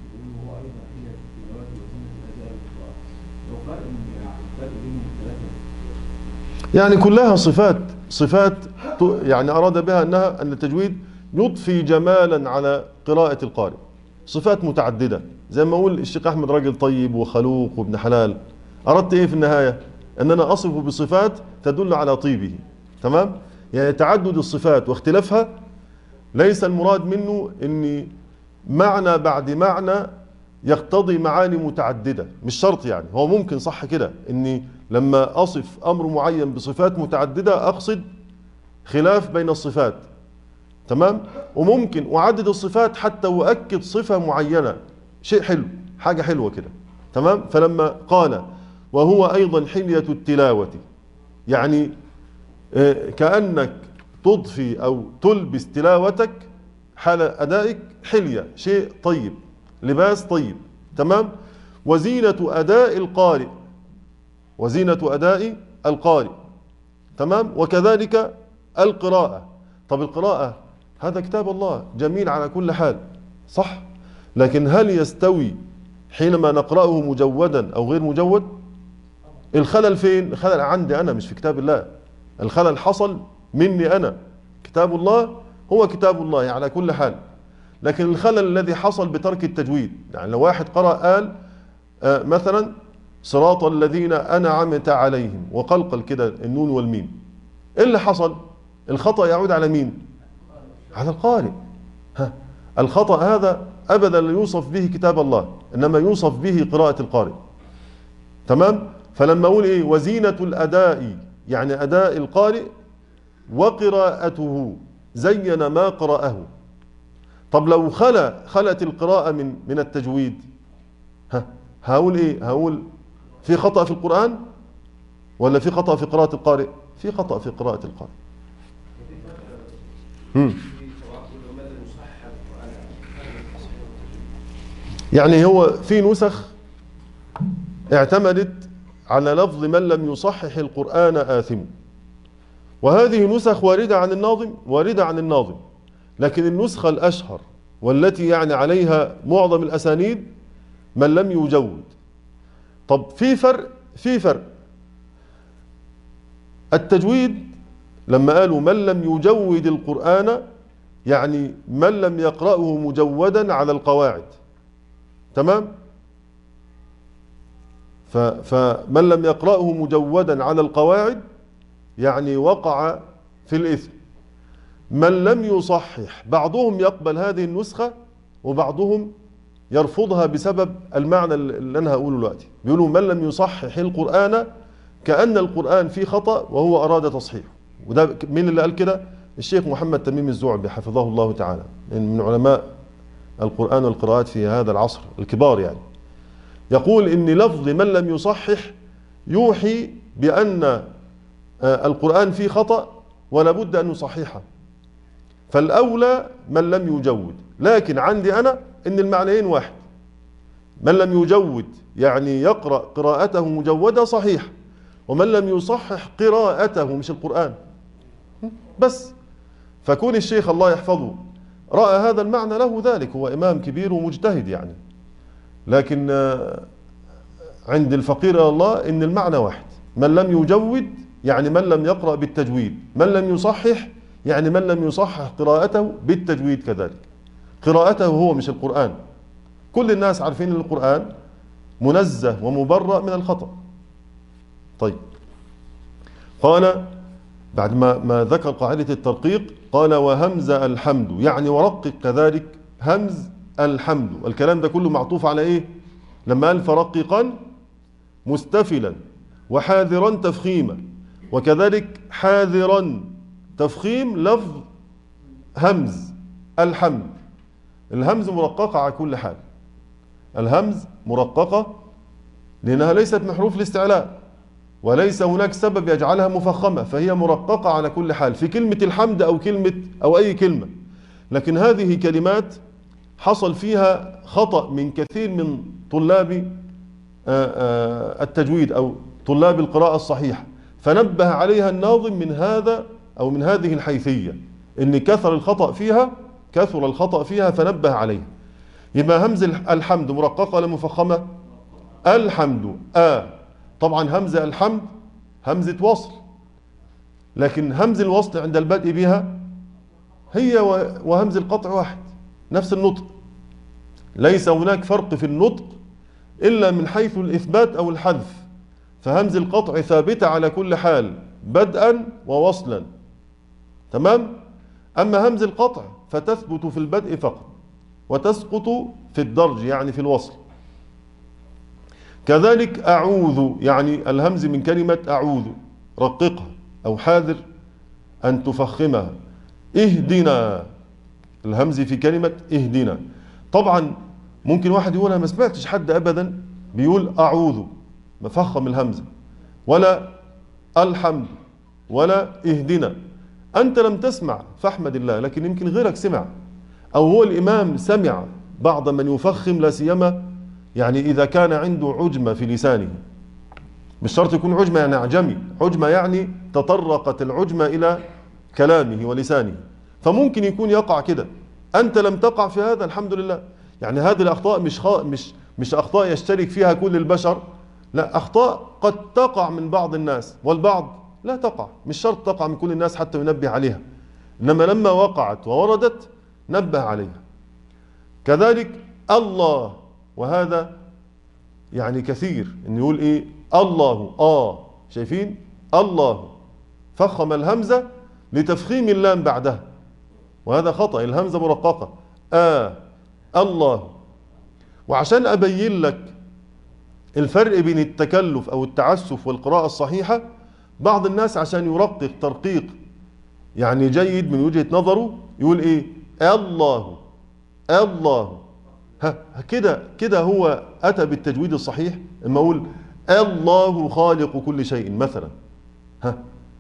يعني كلها صفات، صفات يعني أراد بها أنها أن التجويد يضفي جمالا على قراءة القارئ، صفات متعددة، زي ما أقول الشيخ أحمد راجل طيب وخلوق وابن حلال، أردت إيه في النهاية؟ أن أنا أصفه بصفات تدل على طيبه. تمام؟ يعني تعدد الصفات واختلافها ليس المراد منه أن معنى بعد معنى يقتضي معاني متعددة، مش شرط، يعني هو ممكن صح كده أني لما أصف أمر معين بصفات متعددة أقصد خلاف بين الصفات، تمام؟ وممكن أعدد الصفات حتى أؤكد صفة معينة، شيء حلو، حاجة حلوة كده، تمام؟ فلما قال وهو أيضا حلية التلاوة، يعني كأنك تضفي أو تلبس تلاوتك حال أدائك حلية، شيء طيب، لباس طيب، تمام؟ وزينة أداء القارئ، وزينة أداء القارئ، تمام؟ وكذلك القراءة. طب القراءة هذا كتاب الله جميل على كل حال، صح؟ لكن هل يستوي حينما نقرأه مجودا أو غير مجود؟ الخلل فين؟ الخلل عندي أنا، مش في كتاب الله، الخلل حصل مني أنا. كتاب الله هو كتاب الله على كل حال، لكن الخلل الذي حصل بترك التجويد، يعني لو واحد قرأ قال آه مثلا صراط الذين أنعمت عليهم وقلقل كده النون والميم، إيه اللي حصل؟ الخطأ يعود على مين؟ على القارئ. ها، الخطأ هذا أبدا لا يوصف به كتاب الله، إنما يوصف به قراءة القارئ، تمام؟ فلما أقول إيه وزينة الأداء، يعني أداء القارئ وقراءته، زين ما قرأه. طب لو خلا خلت القراءة من من التجويد، ها هقول إيه؟ هقول في خطأ في القرآن ولا في خطأ في قراءة القارئ؟ في خطأ في قراءة القارئ. هم. يعني هو في نسخ اعتمدت على لفظ من لم يصحح القرآن آثم، وهذه نسخ واردة عن الناظم، واردة عن الناظم، لكن النسخة الأشهر والتي يعني عليها معظم الأسانيد من لم يجود. طب في فرق، في فرق. التجويد لما قالوا من لم يجود القرآن، يعني من لم يقرأه مجودا على القواعد، تمام؟ فمن لم يقرأه مجودا على القواعد يعني وقع في الإثم. من لم يصحح، بعضهم يقبل هذه النسخة وبعضهم يرفضها بسبب المعنى اللي أنا هقوله دلوقتي. بيقولوا من لم يصحح القرآن كأن القرآن فيه خطأ وهو أراد تصحيحه. وده مين اللي قال كده؟ الشيخ محمد تميم الزعبي حفظه الله تعالى، من علماء القرآن والقراءات في هذا العصر الكبار، يعني يقول إن لفظ من لم يصحح يوحي بأن القرآن فيه خطأ ولا بد أن نصححه. فالأولى من لم يجود، لكن عندي أنا إن المعنيين واحد. من لم يجود يعني يقرأ قراءته مجودة صحيح، ومن لم يصحح قراءته مش القرآن بس. فكون الشيخ الله يحفظه رأى هذا المعنى له ذلك، هو إمام كبير ومجتهد يعني، لكن عند الفقير إلى الله إن المعنى واحد. من لم يجود يعني من لم يقرأ بالتجويد، من لم يصحح يعني من لم يصحح قراءته بالتجويد كذلك. قراءته هو مش القرآن. كل الناس عارفين أن القرآن منزه ومبرأ من الخطأ. طيب، قال بعد ما, ما ذكر قاعدة الترقيق قال وهمز الحمد، يعني ورقق كذلك همز الحمد. الكلام ده كله معطوف على إيه؟ لما قال فرققا مستفلا وحاذرا تفخيما، وكذلك حاذرا تفخيم لفظ همز الحمد. الهمز مرققة على كل حال، الهمز مرققة لأنها ليست من حروف الاستعلاء، وليس هناك سبب يجعلها مفخمة، فهي مرققة على كل حال في كلمة الحمد أو كلمة أو أي كلمة. لكن هذه كلمات حصل فيها خطأ من كثير من طلاب التجويد أو طلاب القراءة الصحيحة، فنبه عليها الناظم من هذا أو من هذه الحيثية، إن كثر الخطأ فيها كثر الخطأ فيها فنبه عليه. يبقى همز الحمد مرققة ولا مفخمة؟ الحمد آ. طبعا همزة الحمد همزة وصل، لكن همز الوصل عند البدء بها هي وهمز القطع واحد، نفس النطق، ليس هناك فرق في النطق إلا من حيث الإثبات أو الحذف. فهمز القطع ثابتة على كل حال بدءا ووصلا، تمام؟ أما همز القطع فتثبت في البدء فقط وتسقط في الدرج يعني في الوصل. كذلك أعوذ، يعني الهمز من كلمة أعوذ رققها أو حاذر أن تفخمها. اهدنا، الهمز في كلمة اهدنا. طبعا ممكن واحد يقول أنا ما سمعتش حد أبدا بيقول أعوذ مفخم الهمزة، ولا الحمد ولا اهدنا. أنت لم تسمع فاحمد الله، لكن يمكن غيرك سمع، أو هو الإمام سمع بعض من يفخم، لا سيما يعني إذا كان عنده عجمة في لسانه. مش شرط يكون عجمة يعني أعجمي، عجمة يعني تطرقت العجمة إلى كلامه ولسانه، فممكن يكون يقع كده. أنت لم تقع في هذا الحمد لله. يعني هذه الأخطاء مش خا... مش مش أخطاء يشترك فيها كل البشر، لا، أخطاء قد تقع من بعض الناس والبعض لا تقع. مش شرط تقع من كل الناس حتى ينبه عليها، إنما لما وقعت ووردت نبه عليها. كذلك الله، وهذا يعني كثير إن يقول إيه الله آه، شايفين الله فخم الهمزة لتفخيم اللام بعدها، وهذا خطأ. الهمزة مرققة آه الله. وعشان أبين لك الفرق بين التكلف أو التعسف والقراءة الصحيحة، بعض الناس عشان يرقق ترقيق يعني جيد من وجهة نظره يقول إيه الله الله، ها كده كده هو أتى بالتجويد الصحيح. اما أقول الله خالق كل شيء مثلا، ها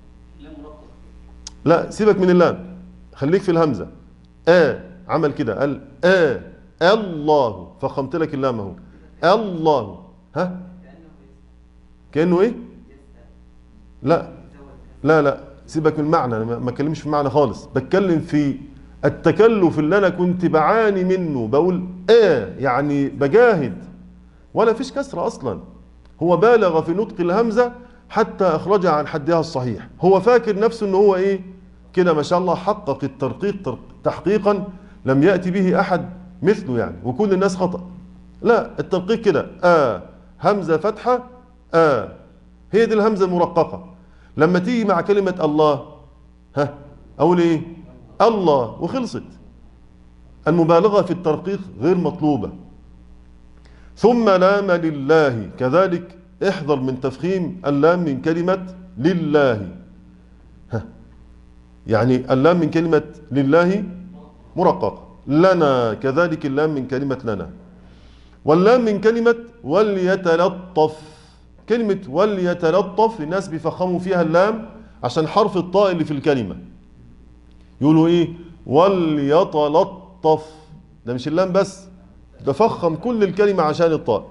لا سيبك من اللام، خليك في الهمزة. آه عمل كده قال آه الله، فخمت لك اللام اهو الله. ها كأنه ايه؟ لا لا لا سيبك من المعنى، انا ما اتكلمش في المعنى خالص، بتكلم في التكلف اللي انا كنت بعاني منه. بقول اه يعني بجاهد، ولا فيش كسرة اصلا. هو بالغ في نطق الهمزة حتى اخرجها عن حدها الصحيح. هو فاكر نفسه انه هو ايه كده ما شاء الله حقق الترقيق تحقيقا لم يأتي به احد مثله يعني، وكل الناس خطأ. لا، الترقيق كده آه همزة فتحة آه، هي دي الهمزة المرققة. لما تيجي مع كلمة الله ها أقول إيه الله وخلصت. المبالغة في الترقيق غير مطلوبة. ثم لام لله، كذلك احذر من تفخيم اللام من كلمة لله. ها يعني اللام من كلمة لله مرققة. لنا، كذلك اللام من كلمة لنا. واللام من كلمة وليتلطف. كلمة وليتلطف الناس بيفخموا فيها اللام عشان حرف الطاء اللي في الكلمة، يقولوا ايه وليتلطف، ده مش اللام بس، ده فخم كل الكلمة عشان الطاء.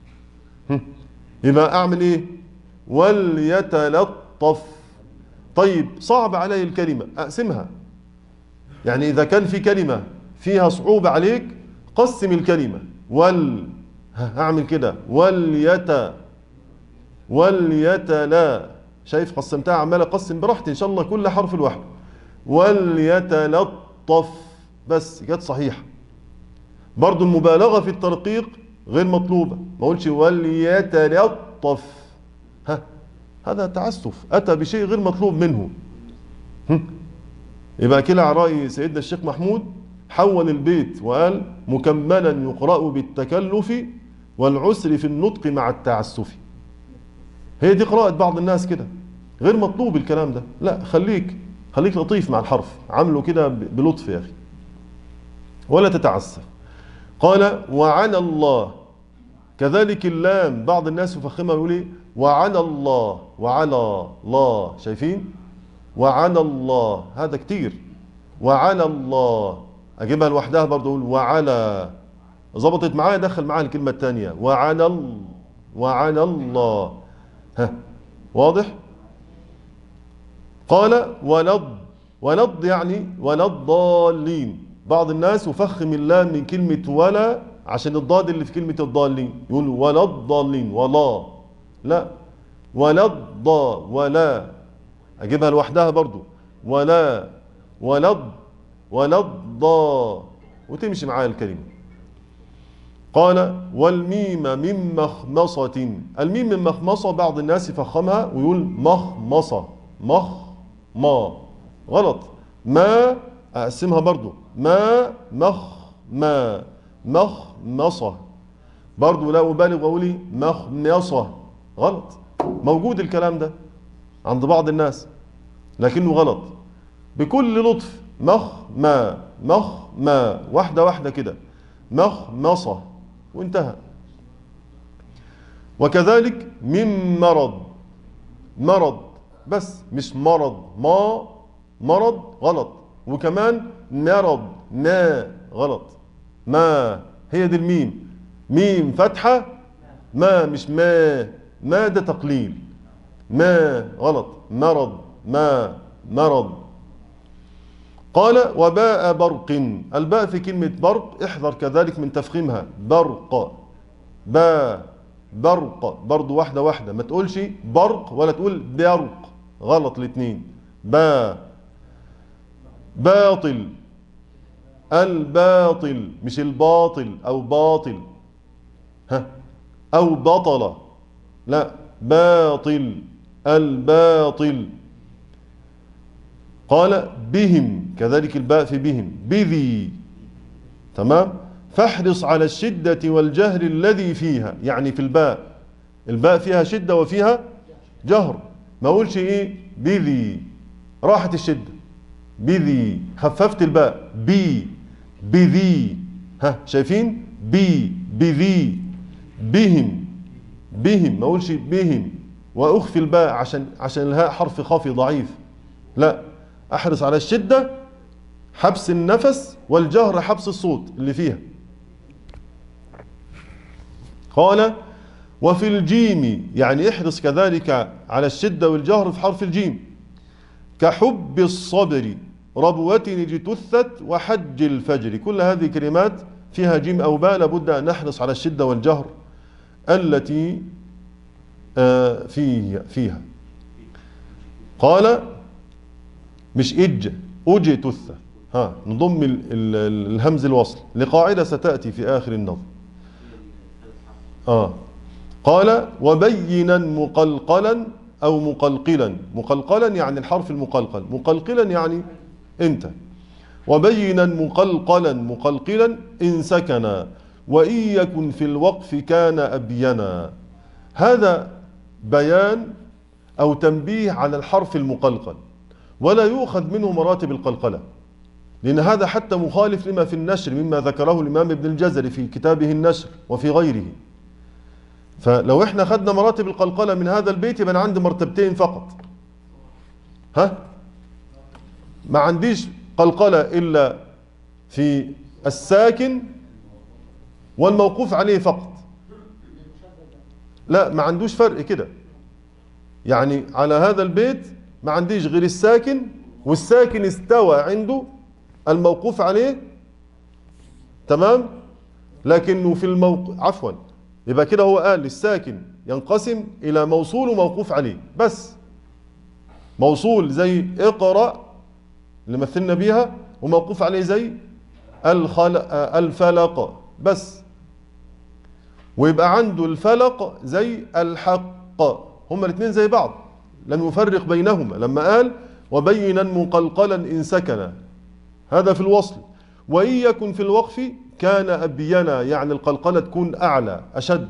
يبقى أعمل إيه؟ وليتلطف. طيب صعب علي الكلمة، أقسمها. يعني إذا كان في كلمة فيها صعوبة عليك قسم الكلمة. وال أعمل كده وليت وليتلا. شايف قسمتها، عمال أقسم براحتي إن شاء الله كل حرف لوحده. وليتلطف بس جت صحيحة. برضو المبالغة في الترقيق غير مطلوبة، ما أقولش وليتلطف، ها هذا تعسف، أتى بشيء غير مطلوب منه. يبقى كلا على رأي سيدنا الشيخ محمود حول البيت وقال مكملا يقرأ بالتكلف والعسر في النطق مع التعسف. هي دي قراءة بعض الناس كده، غير مطلوب الكلام ده. لا، خليك خليك لطيف مع الحرف، عامله كده بلطف يا أخي ولا تتعسف. قال وعلى الله، كذلك اللام بعض الناس يفخمها ويقول ايه وعلى الله، وعلى الله، شايفين؟ وعلى الله هذا كتير. وعلى الله اجيبها لوحدها برضه اقول وعلى، ظبطت معايا دخل معاها الكلمه الثانيه وعلى ال... وعلى الله، ها واضح؟ قال ولض، ولض يعني ولا الضالين. بعض الناس يفخم اللام من كلمه ولا عشان الضاد اللي في كلمه الضالين، يقول ولا الضالين، ولا لا، ولا الضا، ولا اجيبها لوحدها برضو ولا ولا ولا الضا وتمشي معايا الكلمه. قال والميم من مخمصة. الميم من مخمصة بعض الناس يفخمها ويقول مخمصة، مخ ما، غلط. ما اقسمها برضو ما مخ ما مخمصة، برضو لا أبالغ وأقولي مخمصة، غلط. موجود الكلام ده عند بعض الناس لكنه غلط. بكل لطف مخ ما، مخ ما، واحدة واحدة كده، مخمصة وانتهى. وكذلك من مرض، مرض بس مش مرض، ما مرض غلط. وكمان مرض ما غلط. ما هي دي الميم، ميم فتحة، ما مش ما، ما ده تقليل، ما غلط. مرض ما مرض. قال وباء برق. الباء في كلمة برق احذر كذلك من تفخيمها، برق، باء برق، برضو واحدة واحدة، ما تقولش برق ولا تقول برق، غلط الاثنين. باء باطل، الباطل مش الباطل او باطل، ها او بطل، لا، باطل، الباطل. قال بهم، كذلك الباء في بهم، بذي، تمام. فاحرص على الشدة والجهر الذي فيها، يعني في الباء، الباء فيها شدة وفيها جهر، ما اقولش ايه بذي، راحت الشدة، بذي، خففت الباء، بي بذي، ها شايفين؟ بي بذي، بهم بهم، ما اقولش بهم واخفي الباء عشان عشان الهاء حرف خافي ضعيف، لا، احرص على الشدة حبس النفس والجهر حبس الصوت اللي فيها. قال وفي الجيم، يعني احرص كذلك على الشدة والجهر في حرف الجيم، كحب الصبر، ربوة اجتثت، وحج الفجر. كل هذه كلمات فيها جيم أو باء لابد أن نحرص على الشدة والجهر التي فيه فيها. قال مش إج، أجتث، ها نضم الهمز الوصل لقاعدة ستأتي في آخر النظم. آه قال وبينا مقلقلا أو مقلقلا، مقلقلا يعني الحرف المقلقل، مقلقلا يعني أنت. وبينا مقلقلا مقلقلا إن سكنا، وإن يكن في الوقف كان أبينا. هذا بيان أو تنبيه على الحرف المقلقل، ولا يؤخذ منه مراتب القلقلة، لأن هذا حتى مخالف لما في النشر مما ذكره الإمام ابن الجزري في كتابه النشر وفي غيره. فلو احنا أخذنا مراتب القلقلة من هذا البيت يبقى أنا عندي مرتبتين فقط، ها ما عنديش قلقلة إلا في الساكن والموقوف عليه فقط. لا، ما عندوش فرق كده. يعني على هذا البيت ما عنديش غير الساكن، والساكن استوى عنده الموقوف عليه، تمام. لكنه في الموقف، عفوا، يبقى كده هو قال الساكن ينقسم إلى موصول وموقوف عليه بس. موصول زي اقرأ اللي مثلنا بيها، وموقوف عليه زي الخلق الفلق بس. ويبقى عنده الفلق زي الحق، هما الاثنين زي بعض، لم يفرق بينهما لما قال وبينا مقلقلا إن سكن، هذا في الوصل. وإن يكن في الوقف كان أبينا، يعني القلقلة تكون أعلى أشد.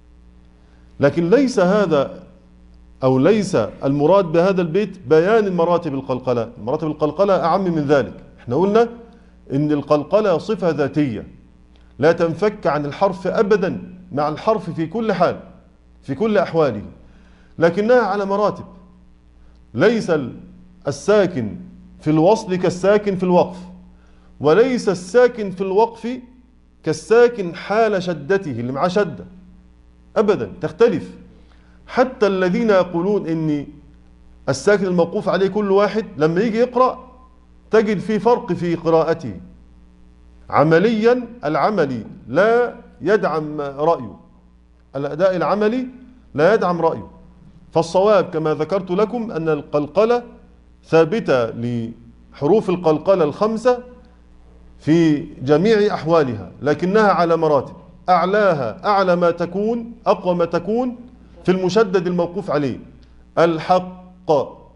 لكن ليس هذا أو ليس المراد بهذا البيت بيان المراتب القلقلة. مراتب القلقلة أعم من ذلك. احنا قلنا إن القلقلة صفة ذاتية لا تنفك عن الحرف أبدا، مع الحرف في كل حال في كل أحواله، لكنها على مراتب. ليس الساكن في الوصل كالساكن في الوقف، وليس الساكن في الوقف كالساكن حال شدته اللي معاه شدة أبدا، تختلف. حتى الذين يقولون إن الساكن الموقوف عليه كل واحد لما يجي يقرأ تجد في فرق في قراءته. عمليا العملي لا يدعم رأيه، الأداء العملي لا يدعم رأيه. فالصواب كما ذكرت لكم أن القلقلة ثابتة لحروف القلقلة الخمسة في جميع أحوالها، لكنها على مراتب. أعلاها أعلى ما تكون، أقوى ما تكون في المشدد الموقوف عليه الحق،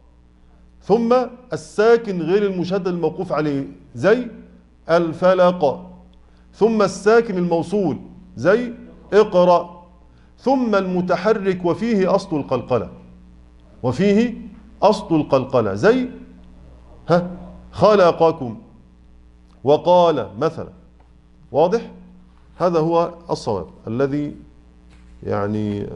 ثم الساكن غير المشدد الموقوف عليه زي الفلق، ثم الساكن الموصول زي اقرأ، ثم المتحرك وفيه أصل القلقلة، وفيه أصل القلقلة زي ها خلقكم وقال مثلا. واضح؟ هذا هو الصواب الذي يعني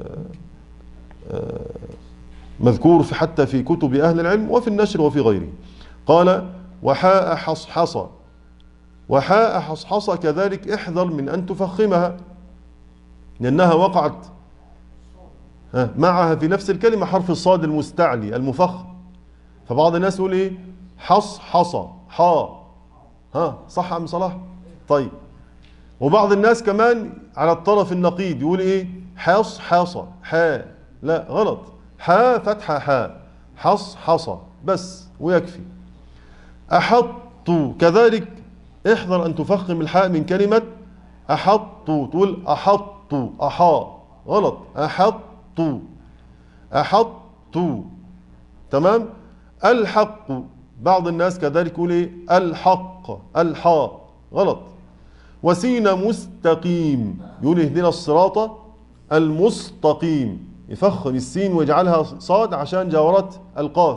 مذكور في حتى في كتب أهل العلم وفي النشر وفي غيره. قال وحاء حصحص، وحاء حصحص كذلك احذر من أن تفخمها، لأنها وقعت معها في نفس الكلمة حرف الصاد المستعلي المفخم. فبعض الناس يقول ايه حصحص حا، ها صح أم صلاح؟ طيب. وبعض الناس كمان على الطرف النقيض يقول ايه حص حص حا، لا غلط، حا فتحة حا، حص حص بس ويكفي. أحط كذلك احذر أن تفخم الحاء من كلمة أحط، تقول أحط أحا، غلط، أحط أحط، تمام. الحق بعض الناس كذلك يقول ايه الحق الحاء، غلط. وسين مستقيم يقول اهدنا الصراط المستقيم، يفخم السين ويجعلها صاد عشان جاورت القاف.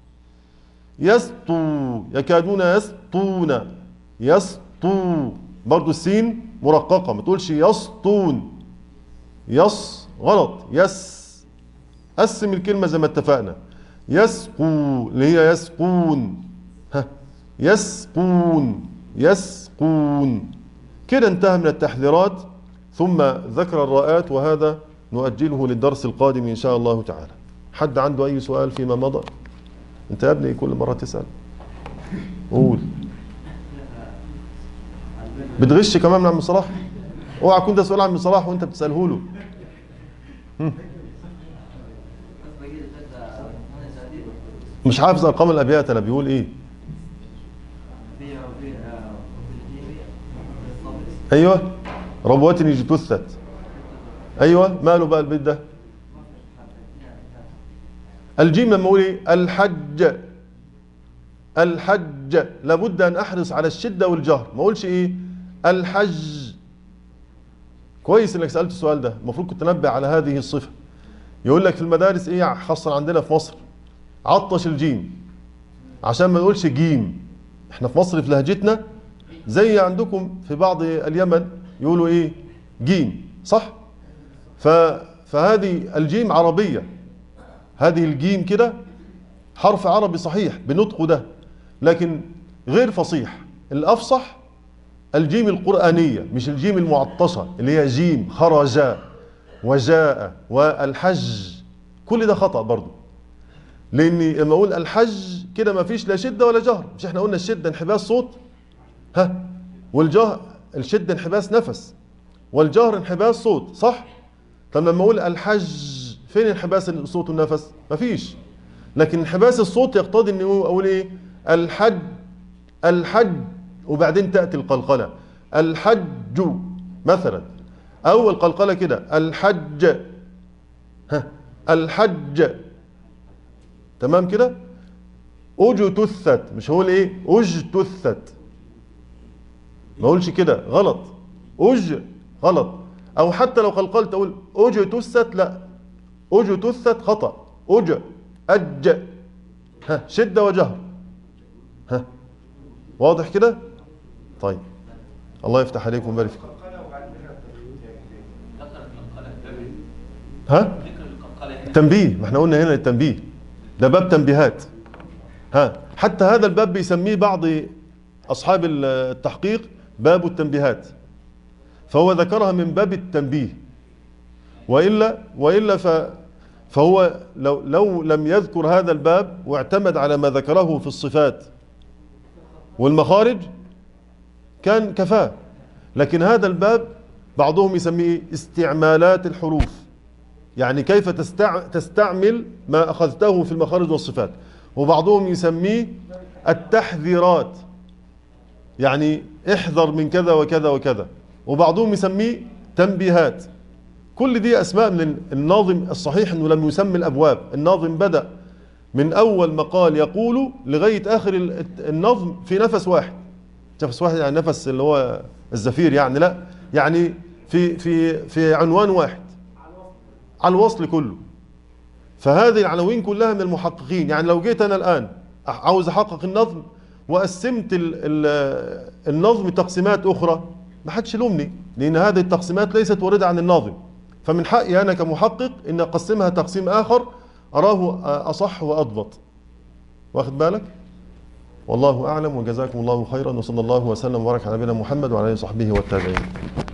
يسطو يكادون يسطون، يسطو برضو السين مرققة، ما تقولش يسطون، يس غلط، يس. قسم الكلمة زي ما اتفقنا، يسقو اللي هي يسقون، ها يسقون يسقون. كده انتهى من التحذيرات، ثم ذكر الراءات، وهذا نؤجله للدرس القادم إن شاء الله تعالى. حد عنده أي سؤال فيما مضى؟ أنت يا ابني كل مرة تسأل، قول. بتغش كمان من عم صلاح؟ اوعى كنت تسأل عن عم صلاح وأنت بتسأله له. مش حافظ أرقام الأبيات، أنا بيقول إيه؟ أيوة ربوتني جتثت. أيوة ماله بقى البيت ده؟ الجيم لما أقول إيه الحج، الحج لابد أن أحرص على الشدة والجهر، ما أقولش إيه الحج. كويس إنك سألت السؤال ده، المفروض كنت تنبه على هذه الصفة. يقول لك في المدارس إيه خاصة عندنا في مصر عطش الجيم عشان ما نقولش جيم. احنا في مصر في لهجتنا زي عندكم في بعض اليمن يقولوا ايه جيم، صح؟ ف... فهذه الجيم عربية، هذه الجيم كده حرف عربي صحيح بنطقه ده، لكن غير فصيح. الأفصح الجيم القرآنية مش الجيم المعطشة اللي هي جيم خرج وجاء والحج، كل ده خطأ برضو. لأني لما أقول الحج كده ما فيش لا شدة ولا جهر. مش احنا قلنا الشدة انحباس صوت، ها، والجهر الشدة انحباس نفس، والجهر انحباس صوت، صح؟ طب لما أقول الحج فين انحباس الصوت والنفس؟ ما فيش. لكن انحباس الصوت يقتضي أني أقول إيه؟ الحج الحج وبعدين تأتي القلقلة الحج مثلا، أو القلقلة كده الحج، ها، الحج، تمام كده. أجتثت، مش هقول إيه؟ أجتثت، ما أقولش كده، غلط. أج غلط. أو حتى لو قلقلت أقول أجتثت، لا، أجتثت خطأ. أج أج، ها، شدة وجهر، ها، واضح كده؟ طيب، الله يفتح عليكم ويبارك فيكم. ها؟ التنبيه، ما احنا قلنا هنا التنبيه ده باب تنبيهات. ها، حتى هذا الباب بيسميه بعض أصحاب التحقيق باب التنبيهات، فهو ذكرها من باب التنبيه. وإلا وإلا ف فهو لو لو لم يذكر هذا الباب واعتمد على ما ذكره في الصفات والمخارج كان كفاه. لكن هذا الباب بعضهم يسميه استعمالات الحروف، يعني كيف تستع... تستعمل ما أخذته في المخارج والصفات. وبعضهم يسميه التحذيرات، يعني احذر من كذا وكذا وكذا. وبعضهم يسميه تنبيهات. كل دي أسماء من الناظم. الصحيح أنه لم يسمي الأبواب. الناظم بدأ من أول مقال يقول لغاية آخر النظم في نفس واحد. نفس واحد يعني نفس اللي هو الزفير يعني، لا، يعني في في في عنوان واحد على الوصل كله. فهذه العناوين كلها من المحققين. يعني لو جيت أنا الآن عاوز أحقق النظم وقسمت النظم تقسيمات أخرى، ما حدش يلومني، لأن هذه التقسيمات ليست واردة عن الناظم. فمن حقي أنا كمحقق إن أقسمها تقسيم آخر أراه أصح وأضبط. واخد بالك؟ والله أعلم، وجزاكم الله خيرا، وصلى الله وسلم وبارك على نبينا محمد وعلى آله وصحبه والتابعين.